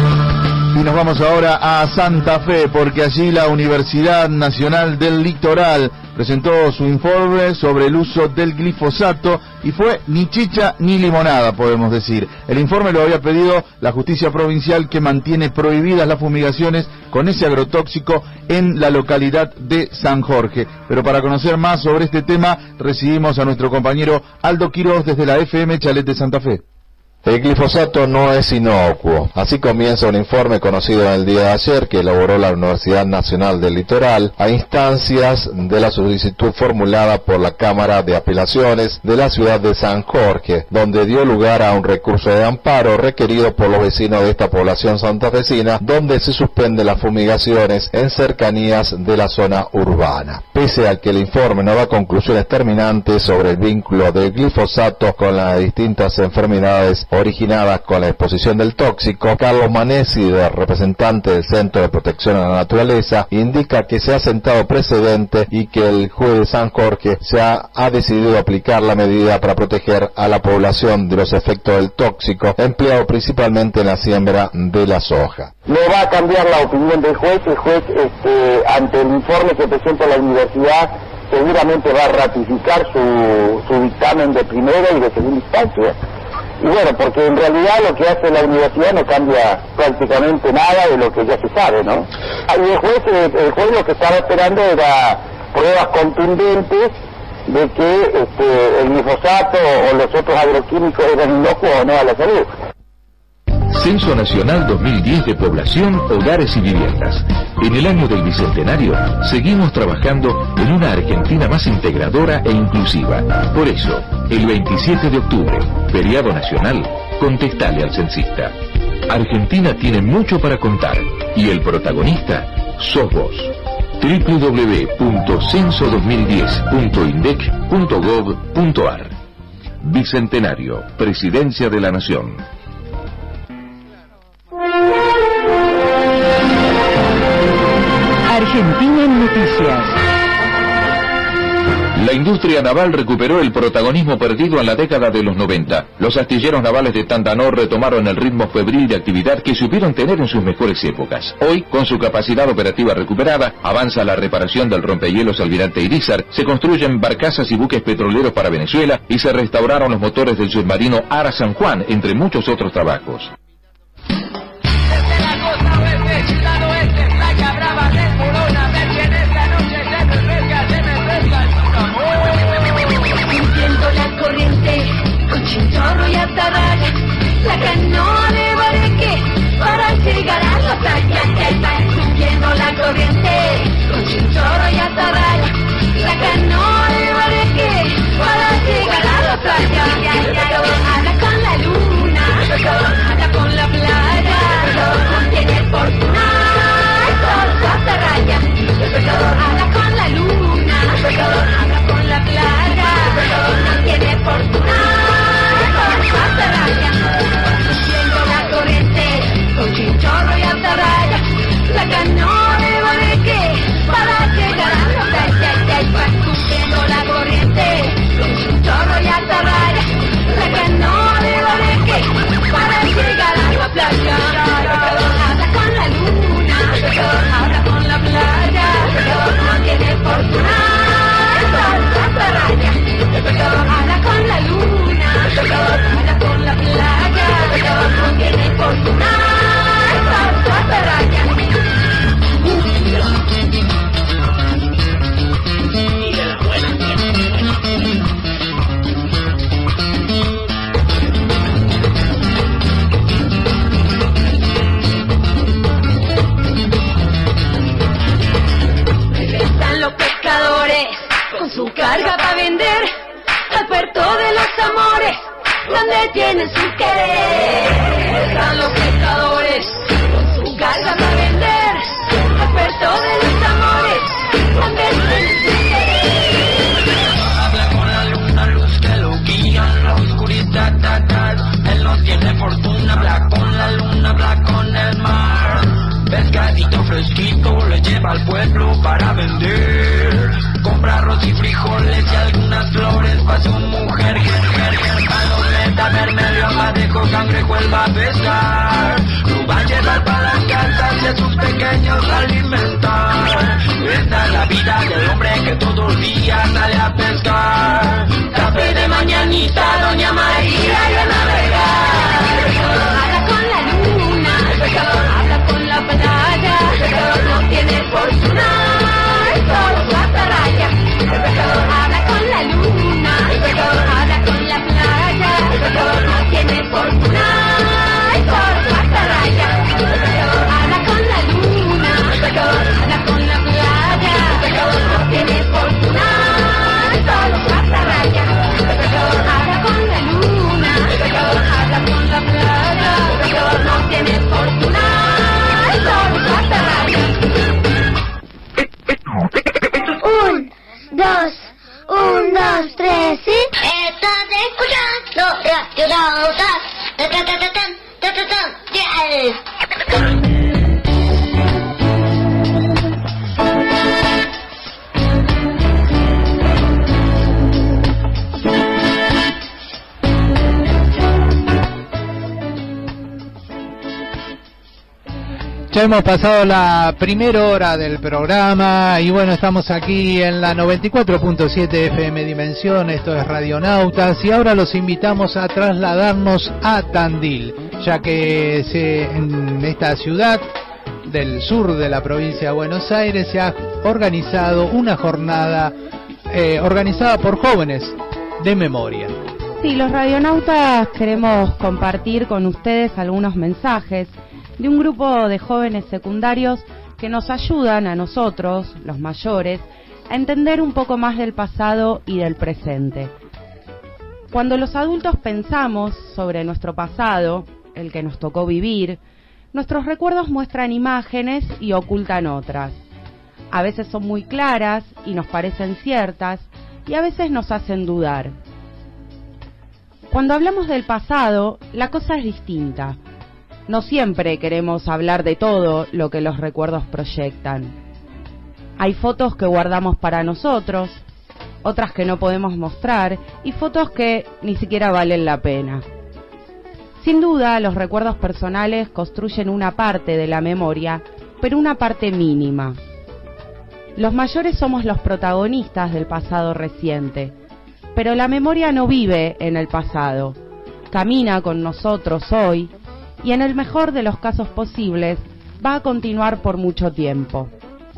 Y nos vamos ahora a Santa Fe, porque allí la Universidad Nacional del Litoral presentó su informe sobre el uso del glifosato y fue ni chicha ni limonada, podemos decir. El informe lo había pedido la justicia provincial, que mantiene prohibidas las fumigaciones con ese agrotóxico en la localidad de San Jorge. Pero para conocer más sobre este tema, recibimos a nuestro compañero Aldo Quiroz desde la F M Chalet de Santa Fe. El glifosato no es inocuo. Así comienza un informe conocido en el día de ayer que elaboró la Universidad Nacional del Litoral a instancias de la solicitud formulada por la Cámara de Apelaciones de la ciudad de San Jorge, donde dio lugar a un recurso de amparo requerido por los vecinos de esta población santafesina, donde se suspenden las fumigaciones en cercanías de la zona urbana. Pese a que el informe no da conclusiones terminantes sobre el vínculo del glifosato con las distintas enfermedades originadas con la exposición del tóxico. Carlos Manesi, representante del Centro de Protección a la Naturaleza, indica que se ha sentado precedente y que el juez de San Jorge se ha, ha decidido aplicar la medida para proteger a la población de los efectos del tóxico empleado principalmente en la siembra de la soja. No va a cambiar la opinión del juez. El juez, este, ante el informe que presenta la universidad, seguramente va a ratificar su, su dictamen de primera y de segunda instancia. Y bueno, porque en realidad lo que hace la universidad no cambia prácticamente nada de lo que ya se sabe, ¿no? Y el juez, el juez lo que estaba esperando era pruebas contundentes de que este, el glifosato o los otros agroquímicos eran inocuos o no a la salud. Censo Nacional dos mil diez de Población, Hogares y Viviendas. En el año del Bicentenario, seguimos trabajando en una Argentina más integradora e inclusiva. Por eso, el veintisiete de octubre, feriado nacional, contestale al censista. Argentina tiene mucho para contar, y el protagonista sos vos. doble u doble u doble u punto censo dos mil diez punto indec punto gov punto ar. Bicentenario, Presidencia de la Nación. Argentina en Noticias. La industria naval recuperó el protagonismo perdido en la década de los noventa. Los astilleros navales de Tantanor retomaron el ritmo febril de actividad que supieron tener en sus mejores épocas. Hoy, con su capacidad operativa recuperada, avanza la reparación del rompehielos Almirante Irizar, se construyen barcazas y buques petroleros para Venezuela y se restauraron los motores del submarino Ara San Juan, entre muchos otros trabajos. Con chinchorro y atarraya, la canoa de Bareque para llegar a los tallas que están subiendo la corriente. Con chinchorro y atarraya, la canoa de Bareque para llegar a los tallas. Habla con la luna, habla con la playa, no tiene fortuna, con su atarraya. Habla con la luna, habla con la playa, no tiene fortuna. Subiendo la corriente, con chinchorro y atarraya, la canoa de Bareque para llegar a la playa. Subiendo la corriente, con chinchorro y atarraya, la canoa de Bareque para llegar a la playa. Habla con la luna, habla con la playa, no tiene fortuna, con su atarraya. Habla con la luna, habla con la playa, no tiene fortuna, con su atarraya. Regresan los pescadores con su carga para vender al puerto de los amores, donde tienen su querer. Están los pescadores con su carga para vender al puerto de los amores, donde tienen su querer. Habla con la luna, luz que lo guía en la oscuridad, da, da. Él no tiene fortuna, habla con la luna, habla con el mar. Pescadito fresquito le lleva al pueblo para vender. Compra arroz y frijoles y algunas flores para su mujer. Palometa, vermelho, amadejo, cangrejo, él va a pescar. Lo va a llevar para las casas y a sus pequeños alimentar. Esta es la vida del hombre que todos los días sale a pescar. Café de mañanita, doña María y a navegar. Habla con la luna, habla con la playa, no tiene fortuna, solo su atarraya. Habla con la luna, habla con la playa, no tiene fortuna, solo su atarraya. Habla con la luna, habla con la playa, no tiene fortuna, solo su atarraya. Habla con la luna, habla con la playa, no tiene fortuna, solo su atarraya. Un, dos, un, dos, tres, y... Estás escuchando Radio Nautas. Ta ta ta ta tan, ta ta tan. Yes. Ya hemos pasado la primera hora del programa y bueno, estamos aquí en la noventa y cuatro punto siete F M Dimensión, esto es Radionautas, y ahora los invitamos a trasladarnos a Tandil, ya que se, en esta ciudad del sur de la provincia de Buenos Aires se ha organizado una jornada eh, organizada por jóvenes de memoria. Sí, los radionautas queremos compartir con ustedes algunos mensajes de un grupo de jóvenes secundarios que nos ayudan a nosotros, los mayores, a entender un poco más del pasado y del presente. Cuando los adultos pensamos sobre nuestro pasado, el que nos tocó vivir, nuestros recuerdos muestran imágenes y ocultan otras. A veces son muy claras y nos parecen ciertas, y a veces nos hacen dudar. Cuando hablamos del pasado, la cosa es distinta. No siempre queremos hablar de todo lo que los recuerdos proyectan. Hay fotos que guardamos para nosotros, otras que no podemos mostrar y fotos que ni siquiera valen la pena. Sin duda, los recuerdos personales construyen una parte de la memoria, pero una parte mínima. Los mayores somos los protagonistas del pasado reciente, pero la memoria no vive en el pasado, camina con nosotros hoy, y en el mejor de los casos posibles va a continuar por mucho tiempo.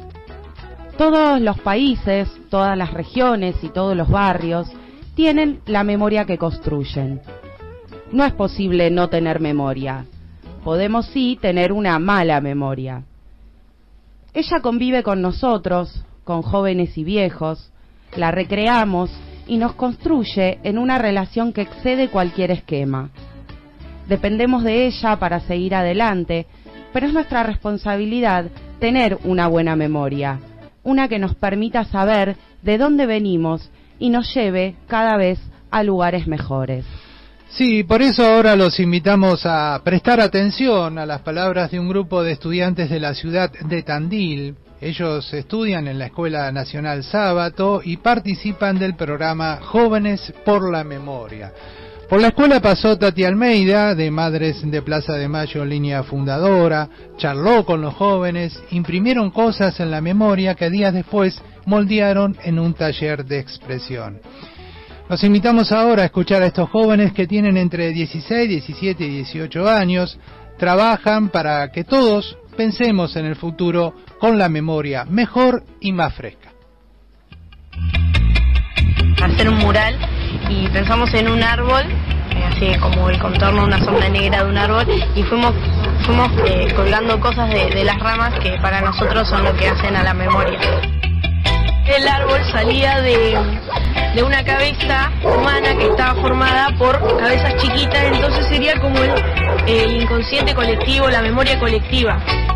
Todos los países, todas las regiones y todos los barrios tienen la memoria que construyen. No es posible no tener memoria. Podemos sí tener una mala memoria. Ella convive con nosotros, con jóvenes y viejos, la recreamos y nos construye en una relación que excede cualquier esquema. Dependemos de ella para seguir adelante, pero es nuestra responsabilidad tener una buena memoria, una que nos permita saber de dónde venimos y nos lleve cada vez a lugares mejores. Sí, por eso ahora los invitamos a prestar atención a las palabras de un grupo de estudiantes de la ciudad de Tandil. Ellos estudian en la Escuela Nacional Sábato y participan del programa Jóvenes por la Memoria. Por la escuela pasó Tati Almeida, de Madres de Plaza de Mayo, línea fundadora, charló con los jóvenes, imprimieron cosas en la memoria que días después moldearon en un taller de expresión. Los invitamos ahora a escuchar a estos jóvenes que tienen entre dieciséis, diecisiete y dieciocho años, trabajan para que todos pensemos en el futuro con la memoria mejor y más fresca. Hacer un mural y pensamos en un árbol, eh, así como el contorno, una sombra negra de un árbol, y fuimos fuimos eh, colgando cosas de, de las ramas que para nosotros son lo que hacen a la memoria. El árbol salía de, de una cabeza humana que estaba formada por cabezas chiquitas, entonces sería como el, el inconsciente colectivo, la memoria colectiva.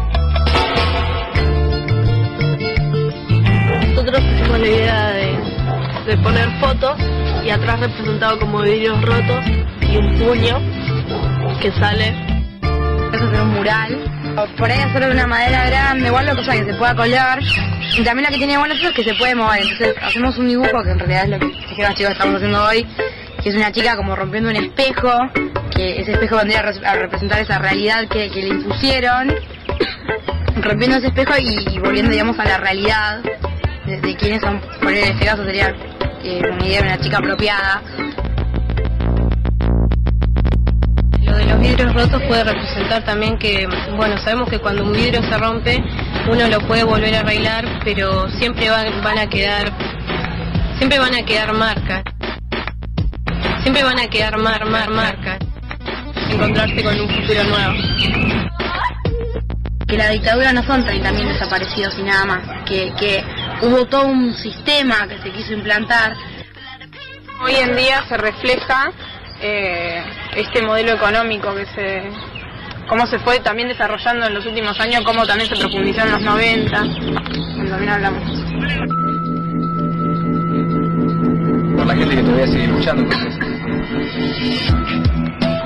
Nosotros tuvimos la idea de, de poner fotos y atrás representado como vidrios rotos y un puño que sale. Eso es un mural. Por ahí hacerlo de una madera grande o algo, cosa que se pueda colgar. Y también la que tiene bueno eso es que se puede mover. Entonces hacemos un dibujo que en realidad es lo que dijeron los chicos que estamos haciendo hoy, que es una chica como rompiendo un espejo, que ese espejo vendría a representar esa realidad que, que le impusieron, rompiendo ese espejo y, y volviendo, digamos, a la realidad de, de quiénes son. Por en este caso sería eh, una idea de una chica apropiada. Lo de los vidrios rotos puede representar también que, bueno, sabemos que cuando un vidrio se rompe uno lo puede volver a arreglar, pero siempre van, van a quedar, siempre van a quedar marcas, siempre van a quedar mar, mar, marcas, encontrarse con un futuro nuevo. Que la dictadura no son treinta mil desaparecidos y nada más, que, que hubo todo un sistema que se quiso implantar. Hoy en día se refleja eh, este modelo económico que se, cómo se fue también desarrollando en los últimos años, cómo también se profundizó en los noventa, cuando también hablamos. Por la gente que todavía sigue luchando, entonces.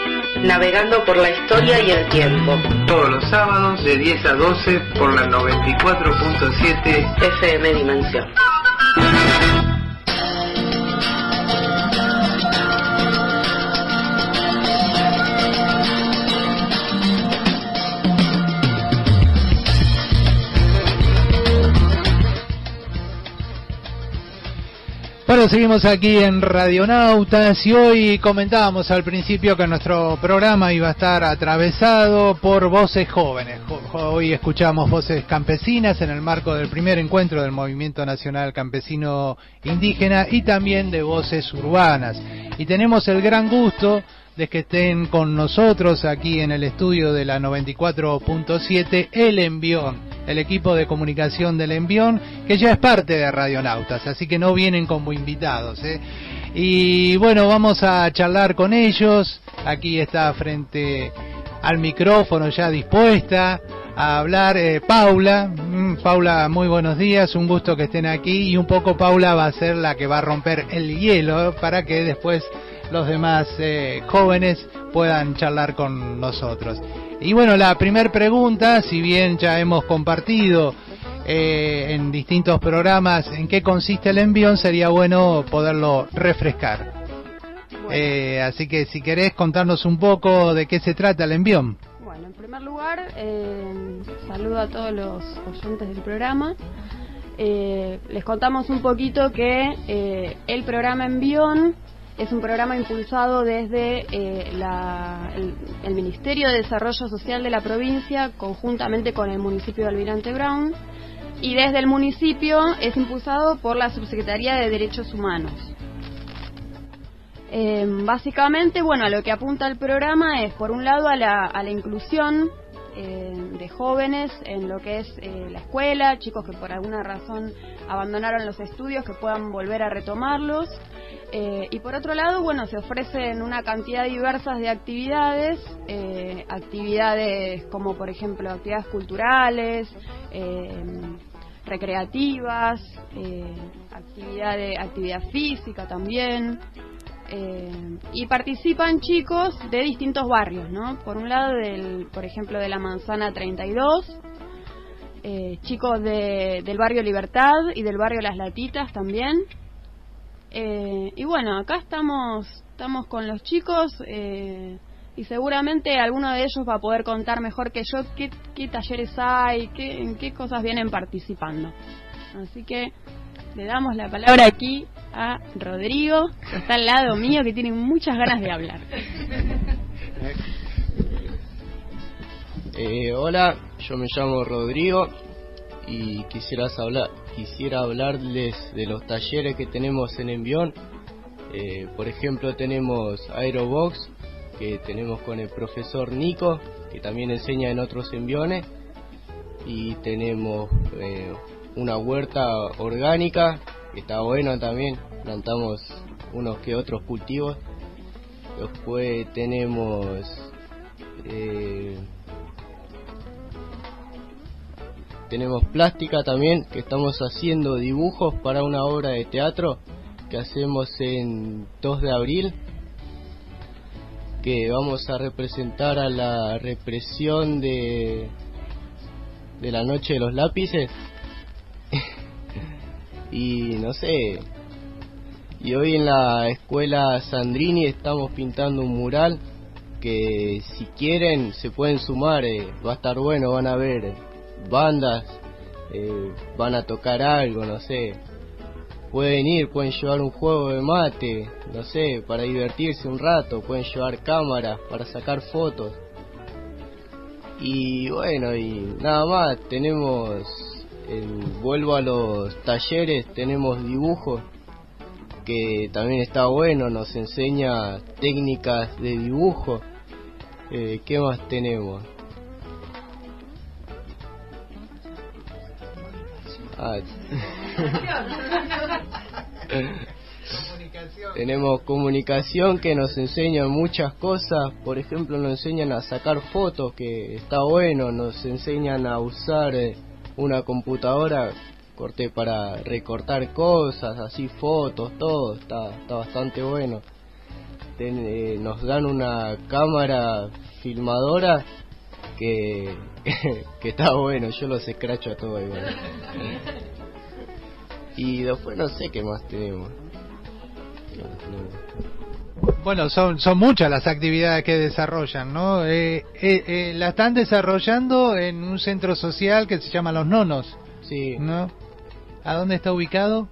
Navegando por la historia y el tiempo. Todos los sábados de diez a doce por la noventa y cuatro punto siete F M Dimensión. Bueno, seguimos aquí en Radionautas y hoy comentábamos al principio que nuestro programa iba a estar atravesado por voces jóvenes. Hoy escuchamos voces campesinas en el marco del primer encuentro del Movimiento Nacional Campesino Indígena y también de voces urbanas. Y tenemos el gran gusto de que estén con nosotros aquí en el estudio de la noventa y cuatro punto siete El Envión, el equipo de comunicación del Envión, que ya es parte de Radionautas, así que no vienen como invitados, ¿eh? Y bueno, vamos a charlar con ellos. Aquí está frente al micrófono ya dispuesta a hablar eh, Paula. Mm, Paula, muy buenos días, un gusto que estén aquí, y un poco Paula va a ser la que va a romper el hielo para que después los demás eh, jóvenes puedan charlar con nosotros. Y bueno, la primera pregunta, si bien ya hemos compartido eh, en distintos programas en qué consiste el envión, sería bueno poderlo refrescar. Bueno. Eh, así que si querés contarnos un poco de qué se trata el envión. Bueno, en primer lugar, eh, saludo a todos los oyentes del programa. Eh, les contamos un poquito que eh, el programa Envión es un programa impulsado desde eh, la, el, el Ministerio de Desarrollo Social de la provincia, conjuntamente con el municipio de Almirante Brown, y desde el municipio es impulsado por la Subsecretaría de Derechos Humanos. Eh, básicamente, bueno, a lo que apunta el programa es, por un lado, a la, a la inclusión eh, de jóvenes en lo que es eh, la escuela, chicos que por alguna razón abandonaron los estudios, que puedan volver a retomarlos. Eh, y por otro lado, bueno, se ofrecen una cantidad diversas de actividades, eh, actividades como por ejemplo actividades culturales, eh, recreativas, eh, actividad, de, actividad física también, eh, y participan chicos de distintos barrios, ¿no? Por un lado, del, por ejemplo, de la Manzana treinta y dos, eh, chicos de, del barrio Libertad y del barrio Las Latitas también. Eh, y bueno, acá estamos estamos con los chicos eh, y seguramente alguno de ellos va a poder contar mejor que yo qué, qué talleres hay, qué, en qué cosas vienen participando. Así que le damos la palabra aquí a Rodrigo, que está al lado mío, que tiene muchas ganas de hablar. Eh, hola, yo me llamo Rodrigo y quisiera hablar quisiera hablarles de los talleres que tenemos en Envión. Eh, por ejemplo, tenemos Aerobox, que tenemos con el profesor Nico, que también enseña en otros enviones, y tenemos eh, una huerta orgánica, que está buena también, plantamos unos que otros cultivos. Después tenemos eh, Tenemos plástica también, que estamos haciendo dibujos para una obra de teatro que hacemos en dos de abril, que vamos a representar a la represión de, de la noche de los lápices. Y no sé, y hoy en la escuela Sandrini estamos pintando un mural que si quieren se pueden sumar, eh, va a estar bueno, van a ver bandas, eh, van a tocar algo, no sé, pueden ir, pueden llevar un juego de mate, no sé, para divertirse un rato, pueden llevar cámaras para sacar fotos. Y bueno, y nada más, tenemos, eh, vuelvo a los talleres, tenemos dibujos, que también está bueno, nos enseña técnicas de dibujo. Eh, ¿qué más tenemos? Ah, tenemos comunicación, que nos enseñan muchas cosas. Por ejemplo, nos enseñan a sacar fotos, que está bueno. Nos enseñan a usar una computadora corté para recortar cosas, así fotos, todo. Está, está bastante bueno. ten, eh, nos dan una cámara filmadora que, que está bueno, yo los escracho a todos igual. Y después no sé qué más tenemos. ¿Qué más tenemos? Bueno, son son muchas las actividades que desarrollan, ¿no? Eh, eh, eh, la están desarrollando en un centro social que se llama Los Nonos. Sí. ¿No? ¿A dónde está ubicado?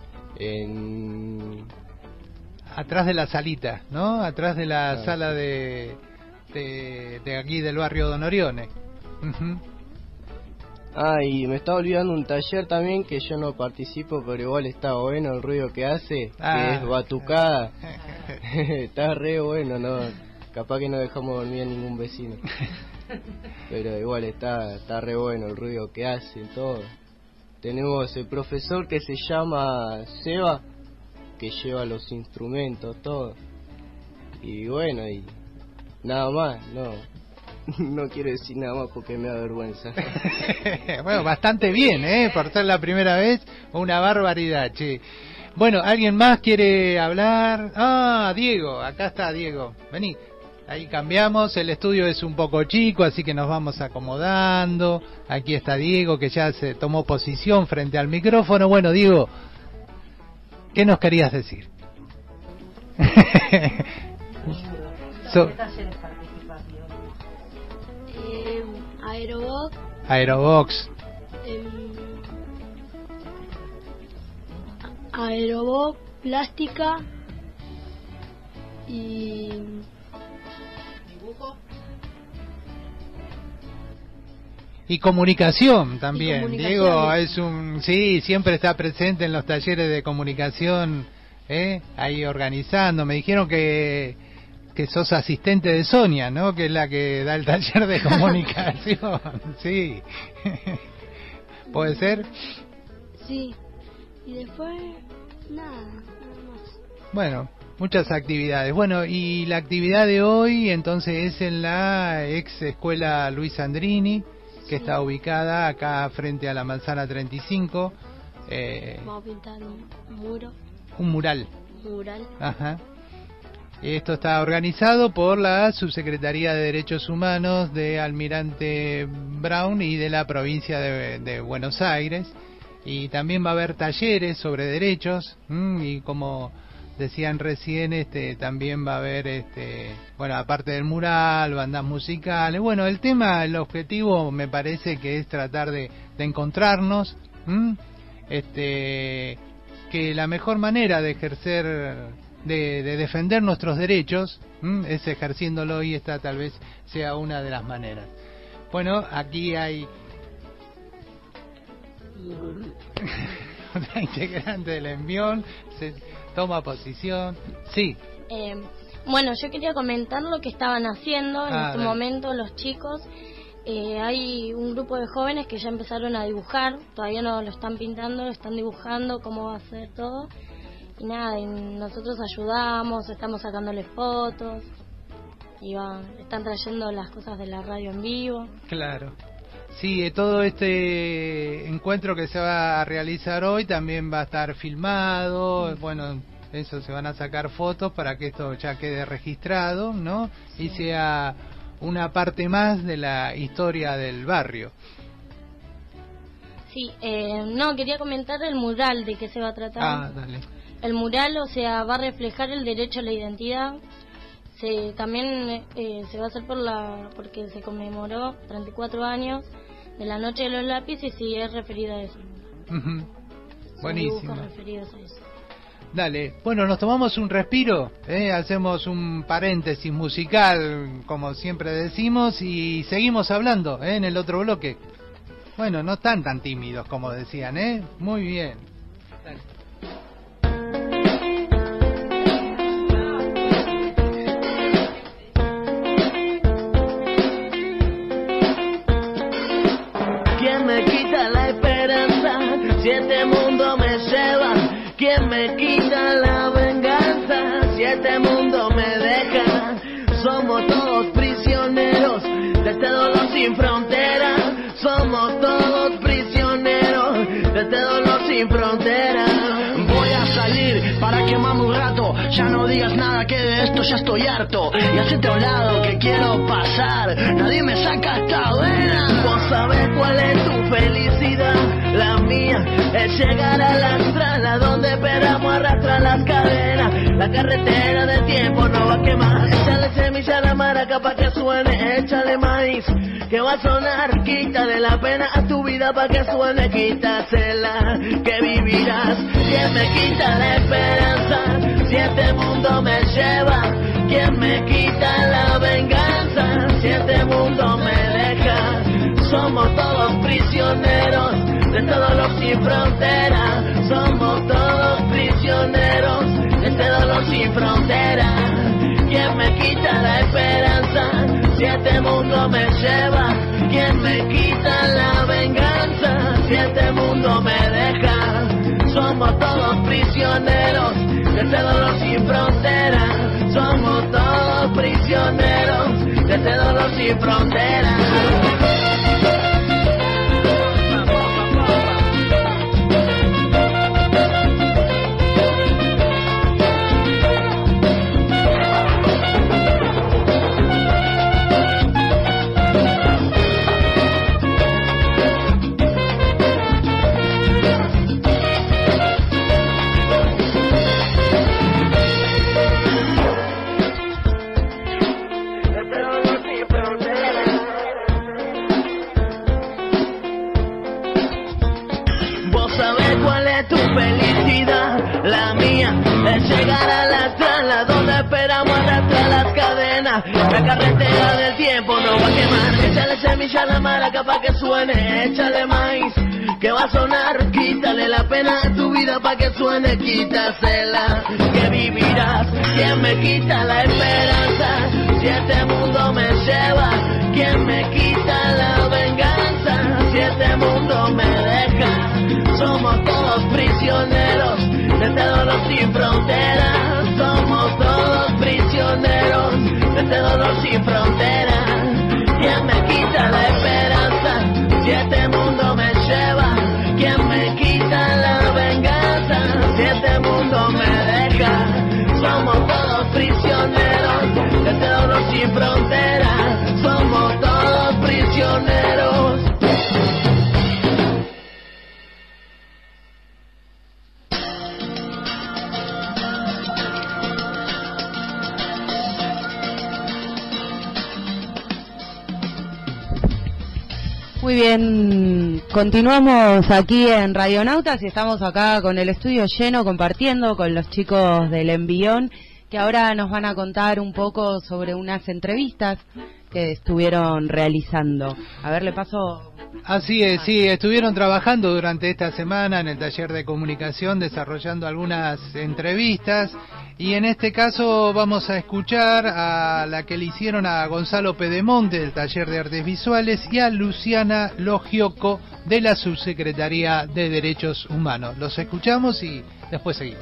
En... Atrás de la salita, ¿no? Atrás de la Ah, sala de, de de aquí del barrio Don Orione. Uh-huh. Ah, y me estaba olvidando un taller también que yo no participo, pero igual está bueno el ruido que hace, Ah. que es batucada. Está re bueno, ¿no? Capaz que no dejamos dormir a ningún vecino. Pero igual está está re bueno el ruido que hace, todo. Tenemos el profesor que se llama Seba, que lleva los instrumentos, todo. Y bueno, y nada más, no. No quiero decir nada más porque me da vergüenza. Bueno, bastante bien, ¿eh? Por ser la primera vez, una barbaridad, che. Bueno, ¿alguien más quiere hablar? Ah, Diego, acá está Diego. Vení, ahí cambiamos, el estudio es un poco chico, así que nos vamos acomodando. Aquí está Diego, que ya se tomó posición frente al micrófono. Bueno, Diego, ¿qué nos querías decir? So- Eh, Aerobox, Aerobox. eh, Aerobox, plástica y dibujo. Y comunicación también. Y comunicación. Diego es un, sí, siempre está presente en los talleres de comunicación, ¿eh? Ahí organizando. Me dijeron que que sos asistente de Sonia, ¿no? Que es la que da el taller de comunicación. Sí. ¿Puede ser? Sí. Y después nada, nada más. Bueno, muchas actividades. Bueno, y la actividad de hoy entonces es en la ex escuela Luis Andrini, que está ubicada acá frente a la Manzana treinta y cinco. Eh, Vamos a pintar un muro, un mural. mural. Ajá. Esto está organizado por la Subsecretaría de Derechos Humanos de Almirante Brown y de la provincia de, de Buenos Aires. Y también va a haber talleres sobre derechos, ¿m? Y como decían recién, este también va a haber, este bueno, aparte del mural, bandas musicales. Bueno, el tema, el objetivo me parece que es tratar de, de encontrarnos, ¿m? este que la mejor manera de ejercer... De, de defender nuestros derechos, ¿m? Es ejerciéndolo, y esta tal vez sea una de las maneras. Bueno, aquí hay otra integrante del envión, se toma posición. Sí. Eh, bueno, yo quería comentar lo que estaban haciendo en Ah, este dale. momento los chicos. Eh, hay un grupo de jóvenes que ya empezaron a dibujar, todavía no lo están pintando, lo están dibujando cómo va a ser todo. Y nada, y nosotros ayudamos, estamos sacándoles fotos, y van, están trayendo las cosas de la radio en vivo. Claro. Sí, eh, todo este encuentro que se va a realizar hoy también va a estar filmado. Bueno, eso, se van a sacar fotos para que esto ya quede registrado, ¿no? Y sea una parte más de la historia del barrio. Sí, eh, no, quería comentar el mural, de qué se va a tratar. Ah, dale. El mural, o sea, va a reflejar el derecho a la identidad. Se también eh, se va a hacer por la porque se conmemoró treinta y cuatro años de la Noche de los Lápices, y es referido a eso. Ujú. Son Buenísimo. dibujos referidos a eso. Dale, bueno, nos tomamos un respiro, ¿eh? Hacemos un paréntesis musical, como siempre decimos, y seguimos hablando, ¿eh? En el otro bloque. Bueno, no están tan tímidos como decían, ¿eh? Muy bien. Dale. ¿Quién me quita la esperanza si este mundo me lleva? ¿Quién me quita la venganza si este mundo me deja? Somos todos prisioneros de este dolor sin frontera. Somos todos prisioneros de este dolor sin frontera. Voy a salir para quemarme un rato. Ya no digas nada que de esto ya estoy harto. Y hacete a un lado que quiero pasar. Nadie me saca esta vena. Vos sabés cuál es tu felicidad. La mía es llegar al astral, a donde esperamos arrastrar las cadenas. La carretera del tiempo no va a quemar. Échale semilla a la maraca pa' que suene. Échale maíz que va a sonar. Quítale la pena a tu vida pa' que suene. Quítasela que vivirás. ¿Quién me quita la esperanza? Si este mundo me lleva. ¿Quién me quita la venganza? Si este mundo me deja. Somos todos prisioneros de este dolor sin frontera. Somos todos prisioneros de este dolor sin frontera. ¿Quién me quita la esperanza? Si este mundo me lleva. ¿Quién me quita la venganza? Si este mundo me deja. Somos todos prisioneros de este dolor sin frontera. Somos todos prisioneros de este dolor sin frontera. La mía es llegar a la sala donde esperamos arrastrar las cadenas. La carretera del tiempo no va a quemar. Échale semilla a la maraca pa' que suene. Échale maíz que va a sonar. Quítale la pena a tu vida pa' que suene. Quítasela que vivirás. ¿Quién me quita la esperanza? Si este mundo me lleva. ¿Quién me quita la venganza? Si este mundo me deja. Somos todos prisioneros de este dolor sin frontera. Somos todos prisioneros de este dolor sin frontera. ¿Quién me quita la esperanza? Si este mundo me lleva. ¿Quién me quita la venganza? Si este mundo me deja. Somos todos prisioneros de este dolor sin frontera. Somos todos prisioneros. Muy bien, continuamos aquí en Radionautas y estamos acá con el estudio lleno, compartiendo con los chicos del Envión, que ahora nos van a contar un poco sobre unas entrevistas que estuvieron realizando. A ver, le paso... Así es, sí, estuvieron trabajando durante esta semana en el taller de comunicación, desarrollando algunas entrevistas, y en este caso vamos a escuchar a la que le hicieron a Gonzalo Pedemonte del taller de artes visuales y a Luciana Logioco de la Subsecretaría de Derechos Humanos. Los escuchamos y después seguimos.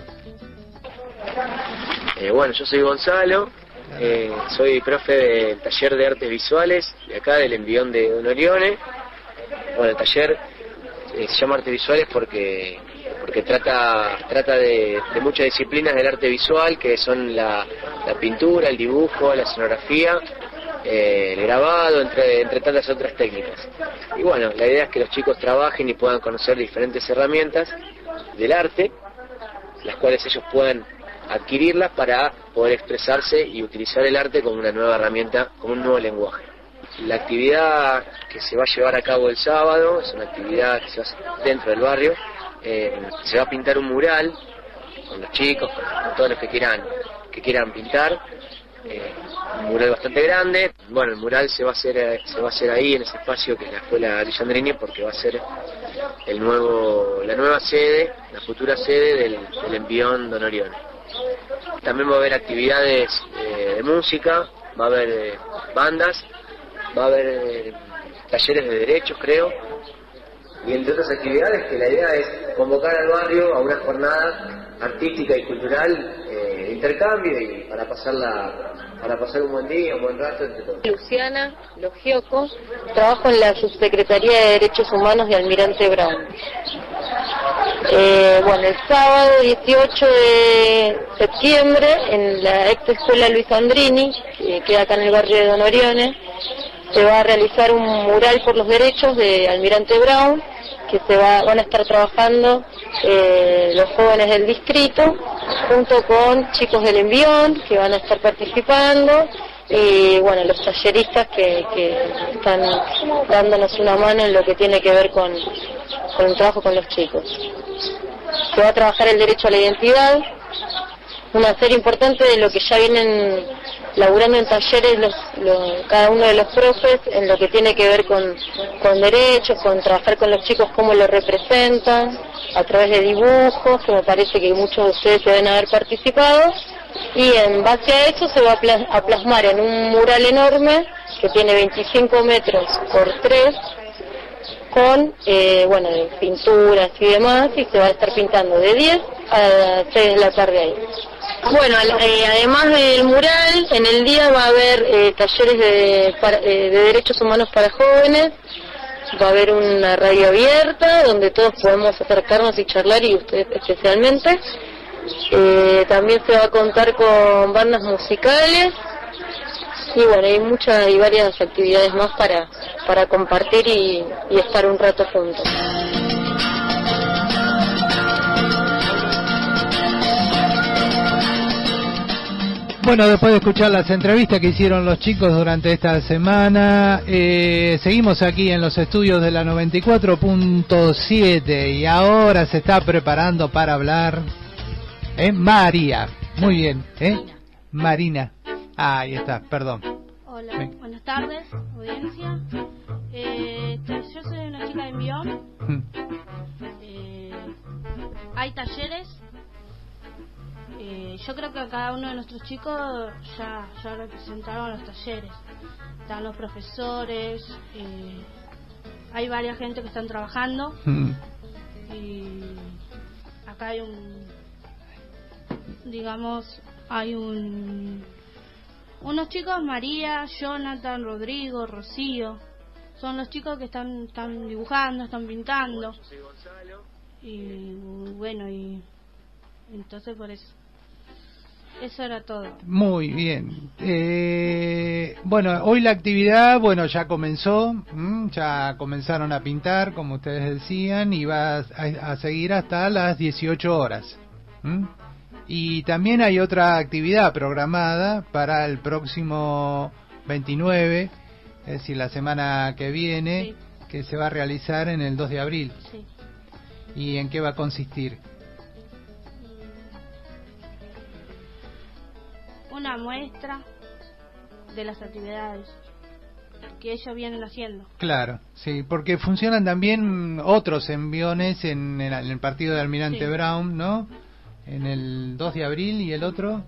Eh, bueno, yo soy Gonzalo, eh, soy profe del taller de artes visuales de acá del Envión de Don Orione. Bueno, el taller eh, se llama Artes Visuales porque porque trata trata de, de muchas disciplinas del arte visual, que son la, la pintura, el dibujo, la escenografía, eh, el grabado, entre, entre tantas otras técnicas. Y bueno, la idea es que los chicos trabajen y puedan conocer diferentes herramientas del arte, las cuales ellos puedan adquirirlas para poder expresarse y utilizar el arte como una nueva herramienta, como un nuevo lenguaje. La actividad que se va a llevar a cabo el sábado es una actividad que se va a hacer dentro del barrio. Eh, se va a pintar un mural con los chicos, con todos los que quieran que quieran pintar. Eh, un mural bastante grande. Bueno, el mural se va a hacer se va a hacer ahí en ese espacio que es la escuela Alessandrini, porque va a ser el nuevo la nueva sede, la futura sede del, del Envión Don Orione. También va a haber actividades eh, de música, va a haber eh, bandas, va a haber eh, talleres de derechos, creo, y entre otras actividades que la idea es convocar al barrio a una jornada artística y cultural eh, de intercambio y para pasarla para pasar un buen día, un buen rato entre todos. Luciana Logioco, trabajo en la Subsecretaría de Derechos Humanos de Almirante Brown. Eh, bueno, el sábado dieciocho de septiembre en la ex escuela Luis Andrini, que queda acá en el barrio de Don Orione, se va a realizar un mural por los derechos de Almirante Brown, que se va, van a estar trabajando eh, los jóvenes del distrito, junto con chicos del Envión, que van a estar participando, y bueno, los talleristas que, que están dándonos una mano en lo que tiene que ver con, con el trabajo con los chicos. Se va a trabajar el derecho a la identidad, una serie importante de lo que ya vienen laburando en talleres los, los, cada uno de los profes en lo que tiene que ver con, con derechos, con trabajar con los chicos, cómo lo representan, a través de dibujos, que me parece que muchos de ustedes deben haber participado, y en base a eso se va a, plas a plasmar en un mural enorme que tiene veinticinco metros por tres, con eh, bueno, pinturas y demás, y se va a estar pintando de diez a seis de la tarde ahí. Bueno, eh, además del mural, en el día va a haber eh, talleres de, para, eh, de derechos humanos para jóvenes, va a haber una radio abierta donde todos podemos acercarnos y charlar, y ustedes especialmente. Eh, también se va a contar con bandas musicales, y bueno, hay muchas y varias actividades más para, para compartir y, y estar un rato juntos. Bueno, después de escuchar las entrevistas que hicieron los chicos durante esta semana, eh, seguimos aquí en los estudios de la noventa y cuatro punto siete y ahora se está preparando para hablar ¿eh? María. Muy bien, ¿eh? Marina. Ah, ahí está, perdón. Hola, sí. Buenas tardes, audiencia. Eh, yo soy una chica de Envión. Mm. Eh, hay talleres. Eh, yo creo que a cada uno de nuestros chicos ya, ya representaron los talleres. Están los profesores, eh, hay varias gente que están trabajando. Mm. Y acá hay un, digamos, hay un... unos chicos, María, Jonathan, Rodrigo, Rocío, son los chicos que están, están dibujando, están pintando. Y bueno, y entonces por eso. Eso era todo. Muy bien. Eh, bueno, hoy la actividad, bueno, ya comenzó, ¿m? Ya comenzaron a pintar, como ustedes decían, y va a, a seguir hasta las dieciocho horas. ¿M? Y también hay otra actividad programada para el próximo veintinueve, es decir, la semana que viene, sí, que se va a realizar en el dos de abril. Sí. ¿Y en qué va a consistir? Una muestra de las actividades que ellos vienen haciendo. Claro, sí, porque funcionan también otros enviones en el, en el partido de Almirante sí. Brown, ¿no? En el dos de abril, y el otro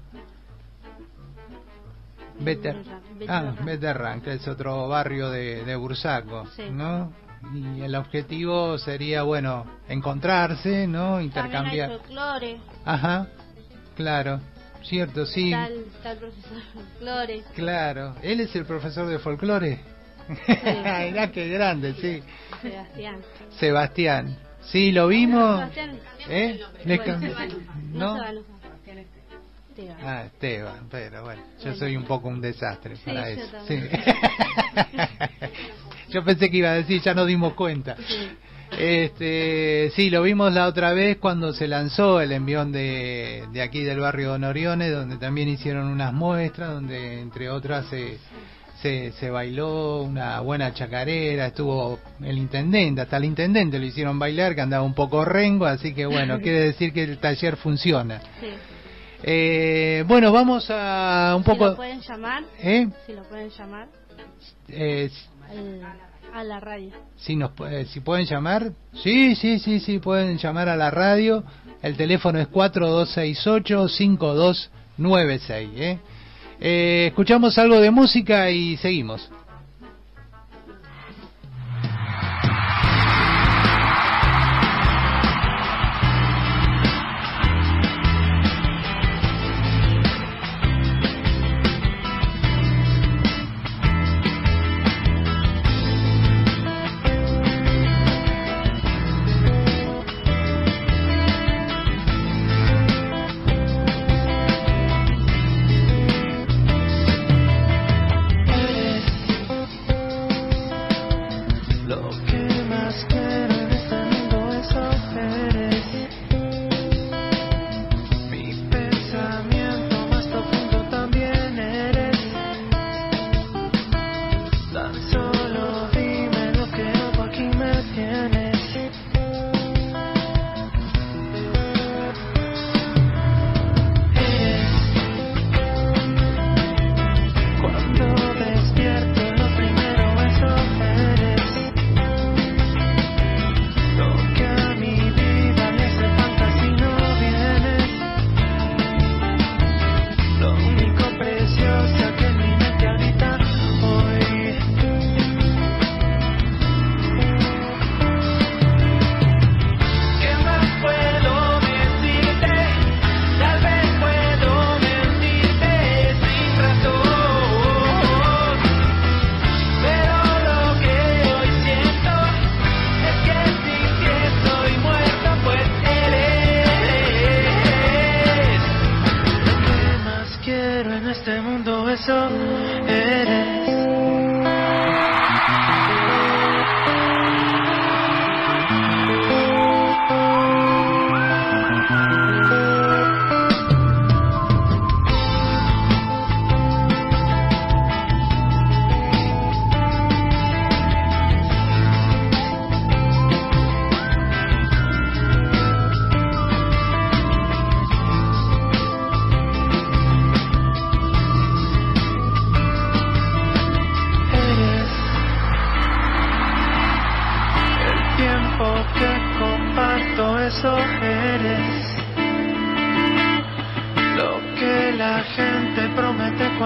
Better, ah, Beterran, que es otro barrio de, de Bursaco, sí, ¿no? Y el objetivo sería, bueno, encontrarse, ¿no? Intercambiar. También hay folclore. Ajá, claro, cierto, sí. Está el, está el profesor de folclore. Claro, él es el profesor de folclore. Sí. Mirá qué grande, sí. Sebastián. Sebastián. Sí, lo vimos. Sebastián. ¿Eh? ¿Le ¿No? Esteban. Ah, Esteban, pero bueno, yo bueno. soy un poco un desastre sí, para eso. Sí. Yo pensé que iba a decir, ya nos dimos cuenta. Sí. Este, sí, lo vimos la otra vez cuando se lanzó el envión de, de aquí del barrio Don Orione, donde también hicieron unas muestras, donde entre otras se, se, se bailó una buena chacarera, estuvo el intendente, hasta el intendente lo hicieron bailar, que andaba un poco rengo, así que bueno, quiere decir que el taller funciona. Sí. Eh, bueno, vamos a un poco... Si lo pueden llamar, ¿eh? Si lo pueden llamar eh, a, a la radio. Si, nos, eh, si pueden llamar, sí, sí, sí, sí, pueden llamar a la radio. El teléfono es cuatro dos seis ocho, cinco dos nueve seis. ¿eh? Eh, escuchamos algo de música y seguimos.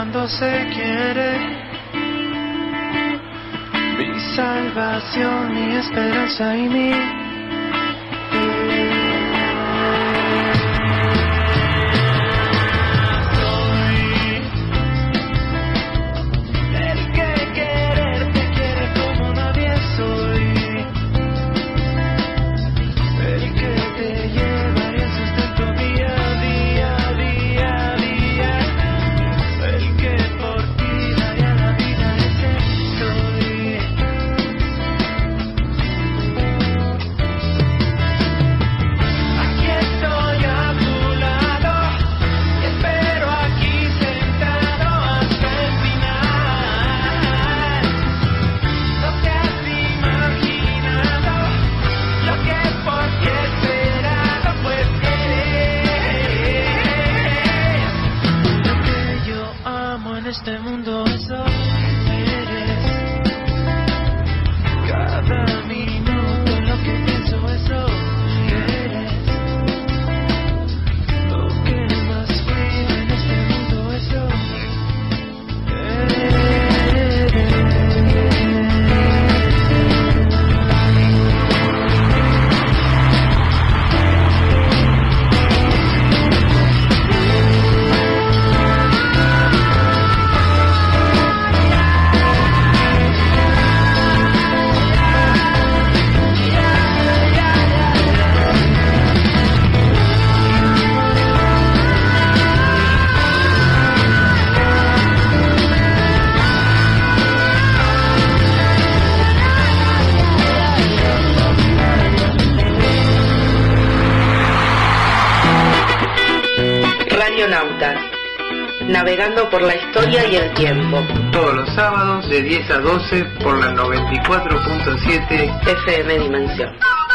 cuando se quiere. Mi salvación, mi esperanza y mi este mundo, eso eres. Cada minuto lo que pienso, eso eres. Lo que más frío en este mundo, eso Radionautas, navegando por la historia y el tiempo. Todos los sábados de diez a doce por la noventa y cuatro punto siete F M Dimensión.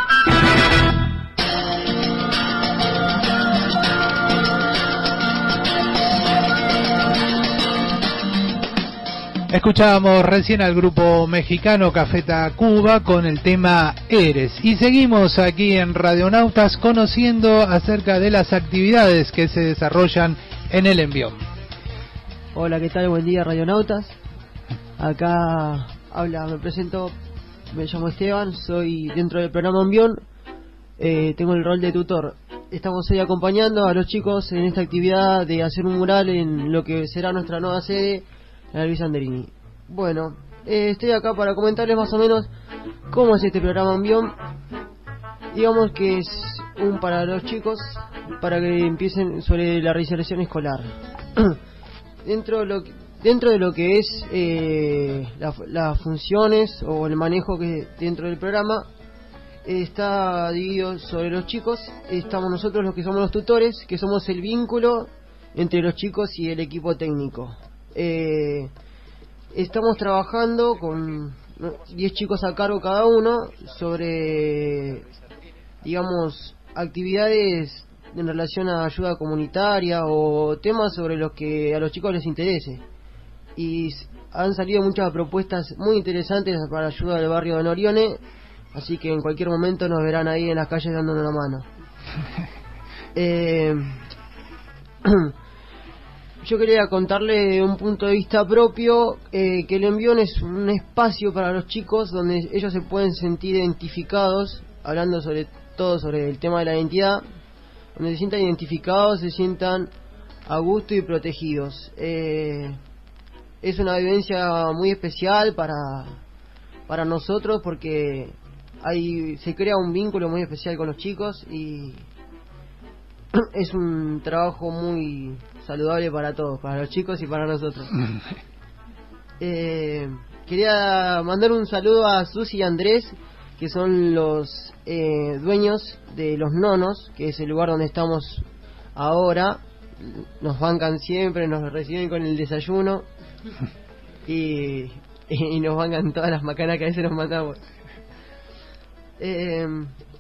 Escuchábamos recién al grupo mexicano Café Tacuba con el tema Eres. Y seguimos aquí en Radionautas conociendo acerca de las actividades que se desarrollan en el Envión. Hola, ¿qué tal? Buen día, Radionautas. Acá habla, me presento, me llamo Esteban, soy dentro del programa Envión, eh, tengo el rol de tutor. Estamos hoy acompañando a los chicos en esta actividad de hacer un mural en lo que será nuestra nueva sede, la Luis Andrini. Bueno, eh, estoy acá para comentarles más o menos cómo es este programa Envión. Digamos que es un para los chicos, para que empiecen sobre la reinserción escolar. dentro, de lo que, dentro de lo que es eh, la, las funciones o el manejo que dentro del programa, eh, está dividido sobre los chicos. Estamos nosotros los que somos los tutores, que somos el vínculo entre los chicos y el equipo técnico. Eh, estamos trabajando con diez chicos a cargo cada uno sobre, digamos, actividades en relación a ayuda comunitaria o temas sobre los que a los chicos les interese. Y han salido muchas propuestas muy interesantes para ayuda del barrio de Norione, así que en cualquier momento nos verán ahí en las calles dándonos una mano. eh, Yo quería contarle de un punto de vista propio eh, que el Envión es un espacio para los chicos donde ellos se pueden sentir identificados, hablando sobre todo sobre el tema de la identidad, donde se sientan identificados, se sientan a gusto y protegidos. Eh, es una vivencia muy especial para, para nosotros porque hay, se crea un vínculo muy especial con los chicos y es un trabajo muy saludable para todos, para los chicos y para nosotros. eh, quería mandar un saludo a Susi y Andrés, que son los eh, dueños de Los Nonos, que es el lugar donde estamos ahora. Nos bancan siempre, nos reciben con el desayuno y, y nos bancan todas las macanas que a veces nos mandamos. Eh,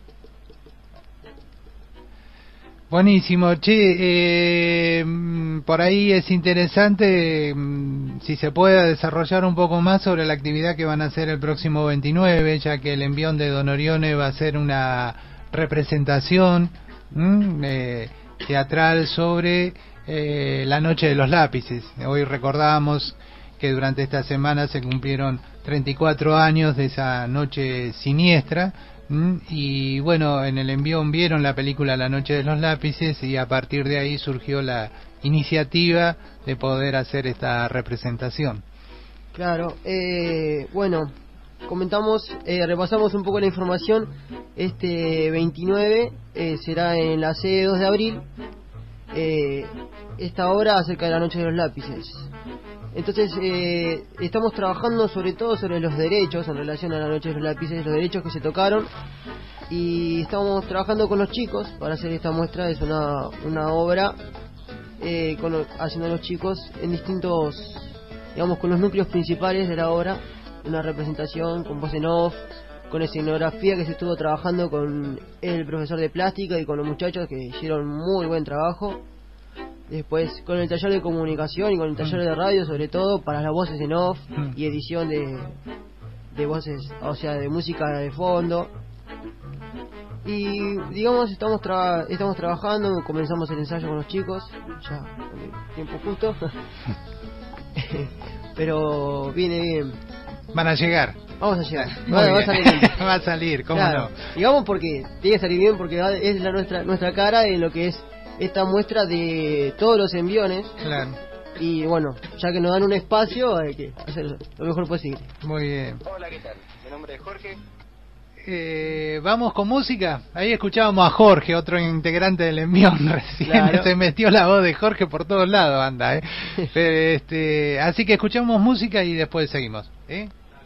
Buenísimo, che, eh, por ahí es interesante si se puede desarrollar un poco más sobre la actividad que van a hacer el próximo veintinueve, ya que el Envión de Don Orione va a ser una representación eh, teatral sobre eh, la Noche de los Lápices. Hoy recordábamos que durante esta semana se cumplieron treinta y cuatro años de esa noche siniestra. ¿m? Y bueno, en el envión vieron la película La Noche de los Lápices y a partir de ahí surgió la iniciativa de poder hacer esta representación. Claro, eh, bueno, comentamos, eh, repasamos un poco la información. Este veintinueve eh, será en la sede dos de abril, eh, esta obra acerca de la Noche de los Lápices. Entonces eh, estamos trabajando sobre todo sobre los derechos en relación a la Noche de los Lápices, los derechos que se tocaron, y estamos trabajando con los chicos para hacer esta muestra. Es una, una obra eh, con, haciendo los chicos en distintos, digamos, con los núcleos principales de la obra, una representación con voz en off, con escenografía que se estuvo trabajando con el profesor de plástica y con los muchachos que hicieron muy buen trabajo. Después con el taller de comunicación y con el taller de radio, sobre todo para las voces en off y edición de, de voces, o sea, de música de fondo. Y digamos, estamos tra estamos trabajando, comenzamos el ensayo con los chicos, ya con el tiempo justo. Pero viene bien. Van a llegar. Vamos a llegar. Va, va a salir bien. Va a salir, ¿cómo claro. no? Digamos porque tiene que salir bien porque es la nuestra nuestra cara en lo que es esta muestra de todos los enviones. Claro. Y bueno, ya que nos dan un espacio, hay que hacer lo mejor posible. Muy bien. Hola, ¿qué tal? Mi nombre es Jorge. Eh, Vamos con música. Ahí escuchábamos a Jorge, otro integrante del envión recién. Claro. Se metió la voz de Jorge por todos lados, anda, ¿eh? Pero, este, así que escuchamos música y después seguimos, ¿eh?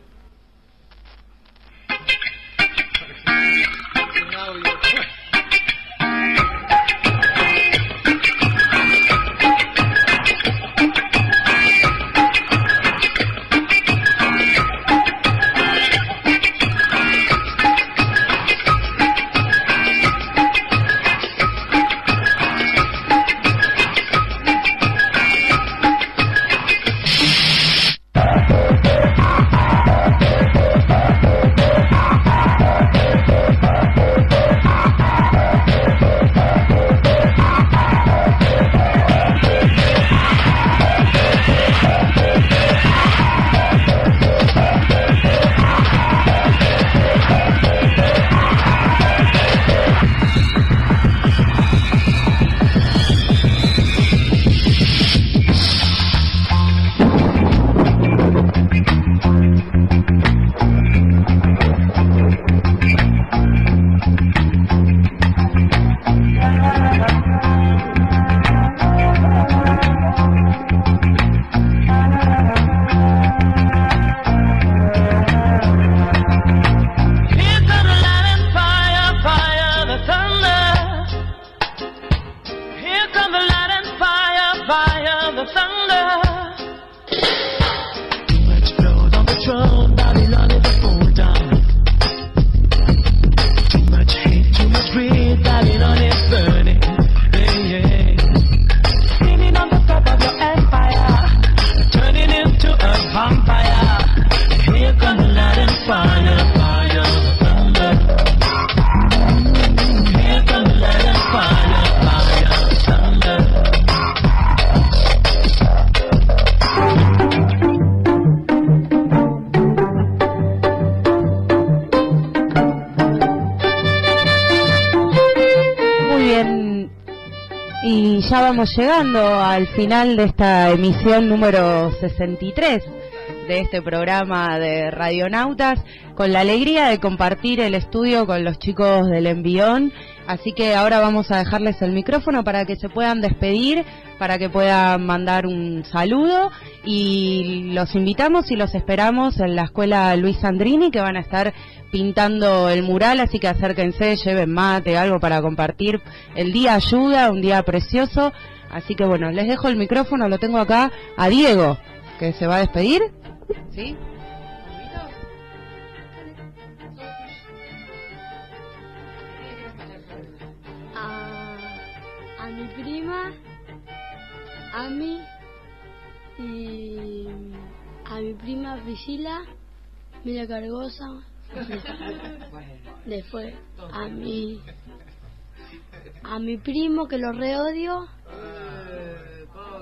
Ya vamos llegando al final de esta emisión número sesenta y tres de este programa de Radionautas, con la alegría de compartir el estudio con los chicos del envión. Así que ahora vamos a dejarles el micrófono para que se puedan despedir, para que puedan mandar un saludo, y los invitamos y los esperamos en la escuela Luis Sandrini, que van a estar pintando el mural, así que acérquense, lleven mate, algo para compartir. El día ayuda, un día precioso, así que bueno, les dejo el micrófono, lo tengo acá a Diego, que se va a despedir. ¿Sí? A, a mi prima, a mí y a mi prima Priscila, Mira Cargosa. Después a mi a mi primo, que lo reodio.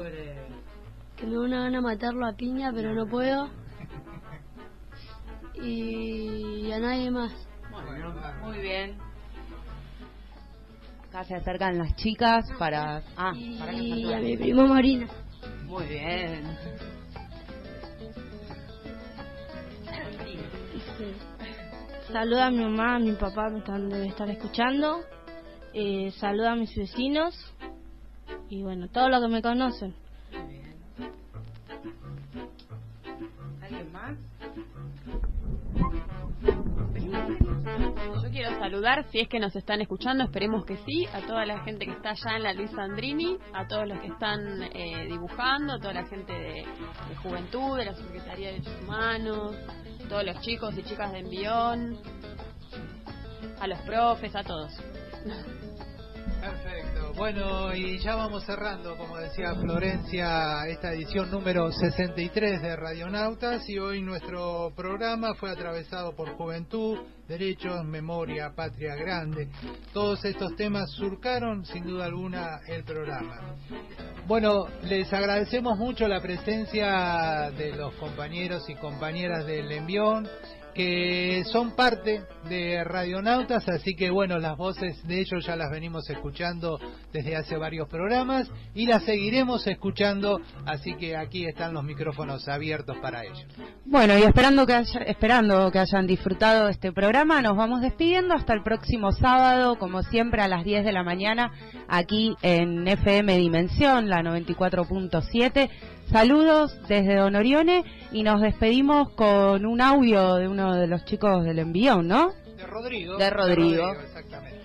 sobre... Que me da una gana matarlo a piña, pero no puedo. Y a nadie más. Bueno, muy bien. Acá se acercan las chicas para... Ah, y para y a mi prima Marina. Muy bien. Sí. Saluda a mi mamá, a mi papá, me están, debe estar escuchando. Eh, saluda a mis vecinos. Y bueno, todos los que me conocen. ¿Alguien más? Yo quiero saludar, si es que nos están escuchando, esperemos que sí, a toda la gente que está allá en la Luis Andrini, a todos los que están eh, dibujando, a toda la gente de, de Juventud, de la Secretaría de Derechos Humanos, todos los chicos y chicas de Envión, a los profes, a todos. Perfecto. Bueno, y ya vamos cerrando, como decía Florencia, esta edición número sesenta y tres de Radionautas, y hoy nuestro programa fue atravesado por juventud, derechos, memoria, patria grande. Todos estos temas surcaron sin duda alguna el programa. Bueno, les agradecemos mucho la presencia de los compañeros y compañeras del Envión, que son parte de Radionautas, así que bueno, las voces de ellos ya las venimos escuchando desde hace varios programas y las seguiremos escuchando, así que aquí están los micrófonos abiertos para ellos. Bueno, y esperando que haya, esperando que hayan disfrutado de este programa, nos vamos despidiendo hasta el próximo sábado, como siempre a las diez de la mañana, aquí en F M Dimensión, la noventa y cuatro punto siete. Saludos desde Don Orione y nos despedimos con un audio de uno de los chicos del Envión, ¿no? De Rodrigo. De Rodrigo. De Rodrigo, exactamente.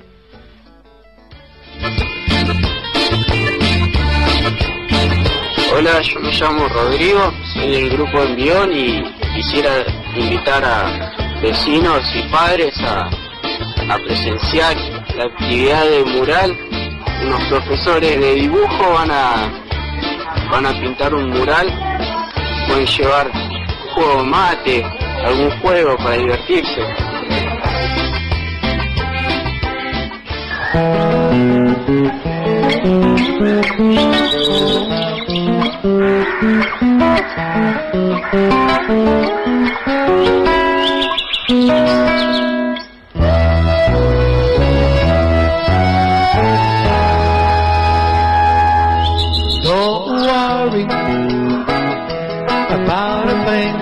Hola, yo me llamo Rodrigo, soy del grupo Envión y quisiera invitar a vecinos y padres a, a presenciar la actividad de mural. Unos profesores de dibujo van a van a pintar un mural, pueden llevar juego de mate, algún juego para divertirse. Don't worry about a thing.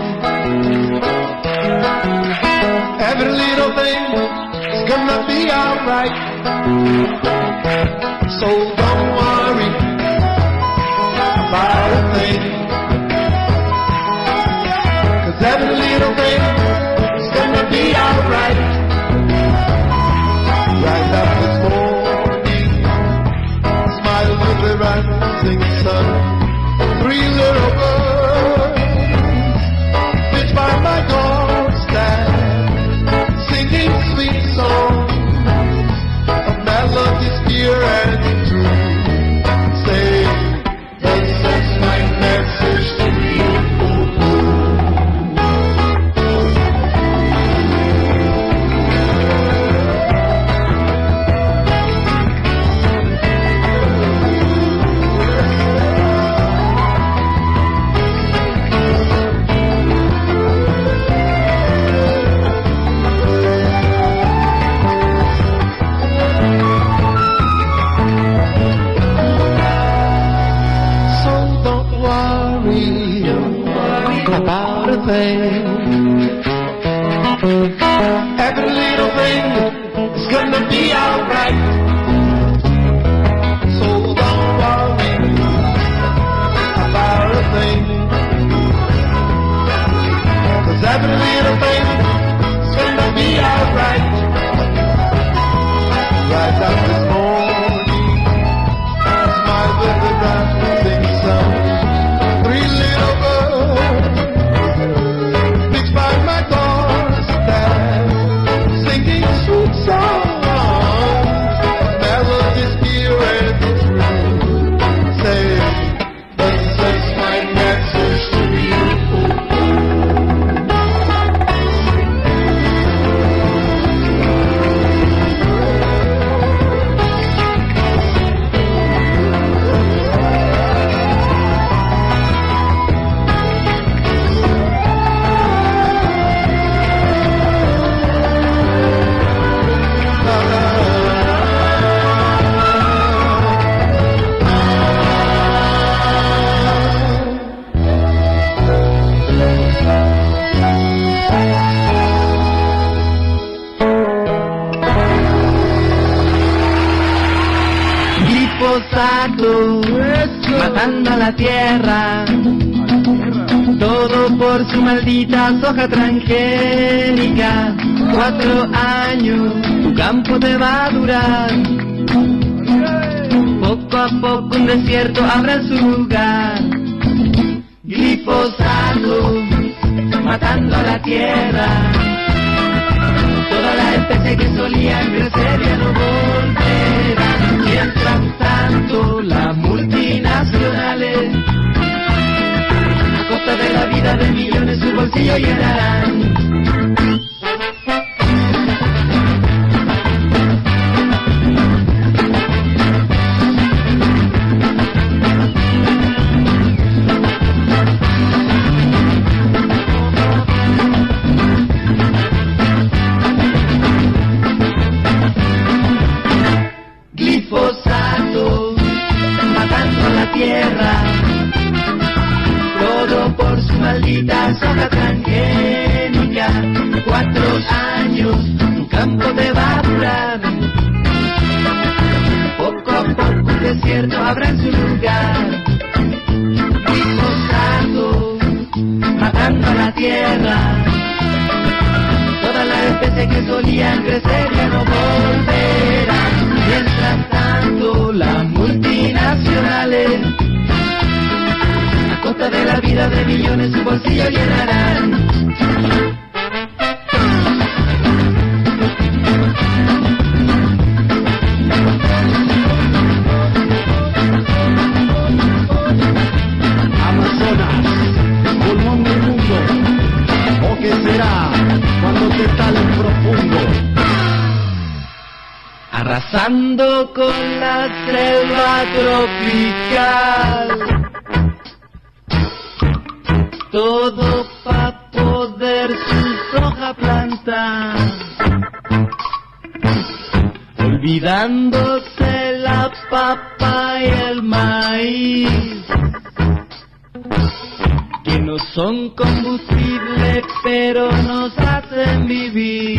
Every little thing is gonna be alright. So don't worry about a thing. 'Cause every little thing is gonna be alright. Rise up this morning, smile with the rising sun. Three little birds pitch by my doorstep, singing sweet songs of melodies pure and true. Say, this is my message to you. About a thing. Every little thing is gonna be alright. So don't worry about a thing. 'Cause every little thing is gonna be alright. Rise up this morning, smile with the rising sun. Three little birds by my doorstep, singing sweet songs, melodies pure and true. Say, this is my message to you. la tierra, todo por su maldita soja transgénica. Cuatro años, tu campo te va a durar. Poco a poco un desierto habrá en su lugar. Glifosato, matando a la tierra. Toda la especie que solían crecer ya no volverán. Mientras tanto, las multinacionales, a costa de la vida de millones, su bolsillo llenarán. Glifosato, matando la tierra, todo por su maldita soja transgénica. Cuatro años, tu campo te va a durar. Poco a poco un desierto habrá en su lugar. Glifosato, matando la tierra. Todas las especies que solían crecer ya no volverán. Mientras tanto, las multinacionales, a costa de la vida de millones, su bolsillo llenarán. Amazonas, pulmón del mundo, ¿o qué será cuando te talen profundo? Arrasando con la selva tropical, todo pa' poder su soja plantar, olvidándose la papa y el maíz, que no son combustible pero nos hacen vivir.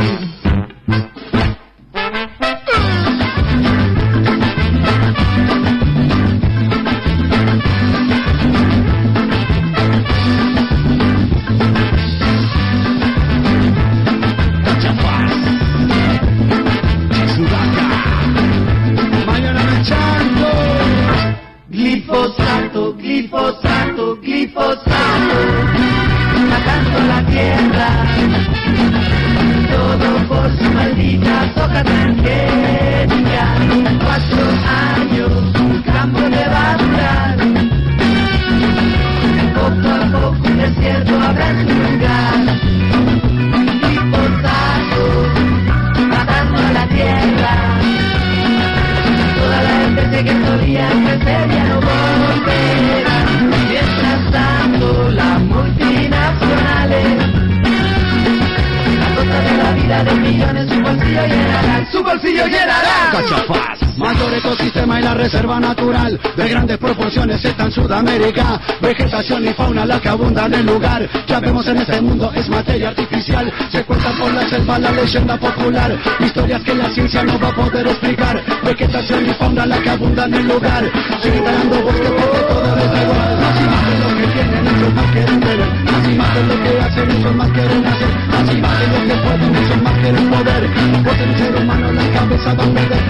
Glifosato, glifosato, glifosato, matando la tierra, todo por su maldita soja transgénica. Cuatro años, un campo le va a durar. Poco a poco un desierto habrá en su lugar. Glifosato, matando la tierra. Toda la especie que solía crecer ya no volverá. Mientras tanto, las multinacionales, a costa de la vida de millones, su bolsillo llenarán. ¡Su bolsillo llenarán! Cachafaz, mayor ecosistema y la reserva natural de grandes proporciones está en Sudamérica. Vegetación y fauna la que abundan en el lugar. Ya vemos en este mundo es materia artificial. Se cuenta por la selva la leyenda popular. Historias que la ciencia no va a poder explicar. Vegetación y fauna la que abundan en el lugar. Siguen talando bosque porque todo es igual. Más y más de lo que tienen, muchos más quieren tener. Más y más de lo que hacen, muchos más quieren hacer. Más y más de lo que pueden, muchos más quieren poder. Porque el ser humano la cabeza va a perder.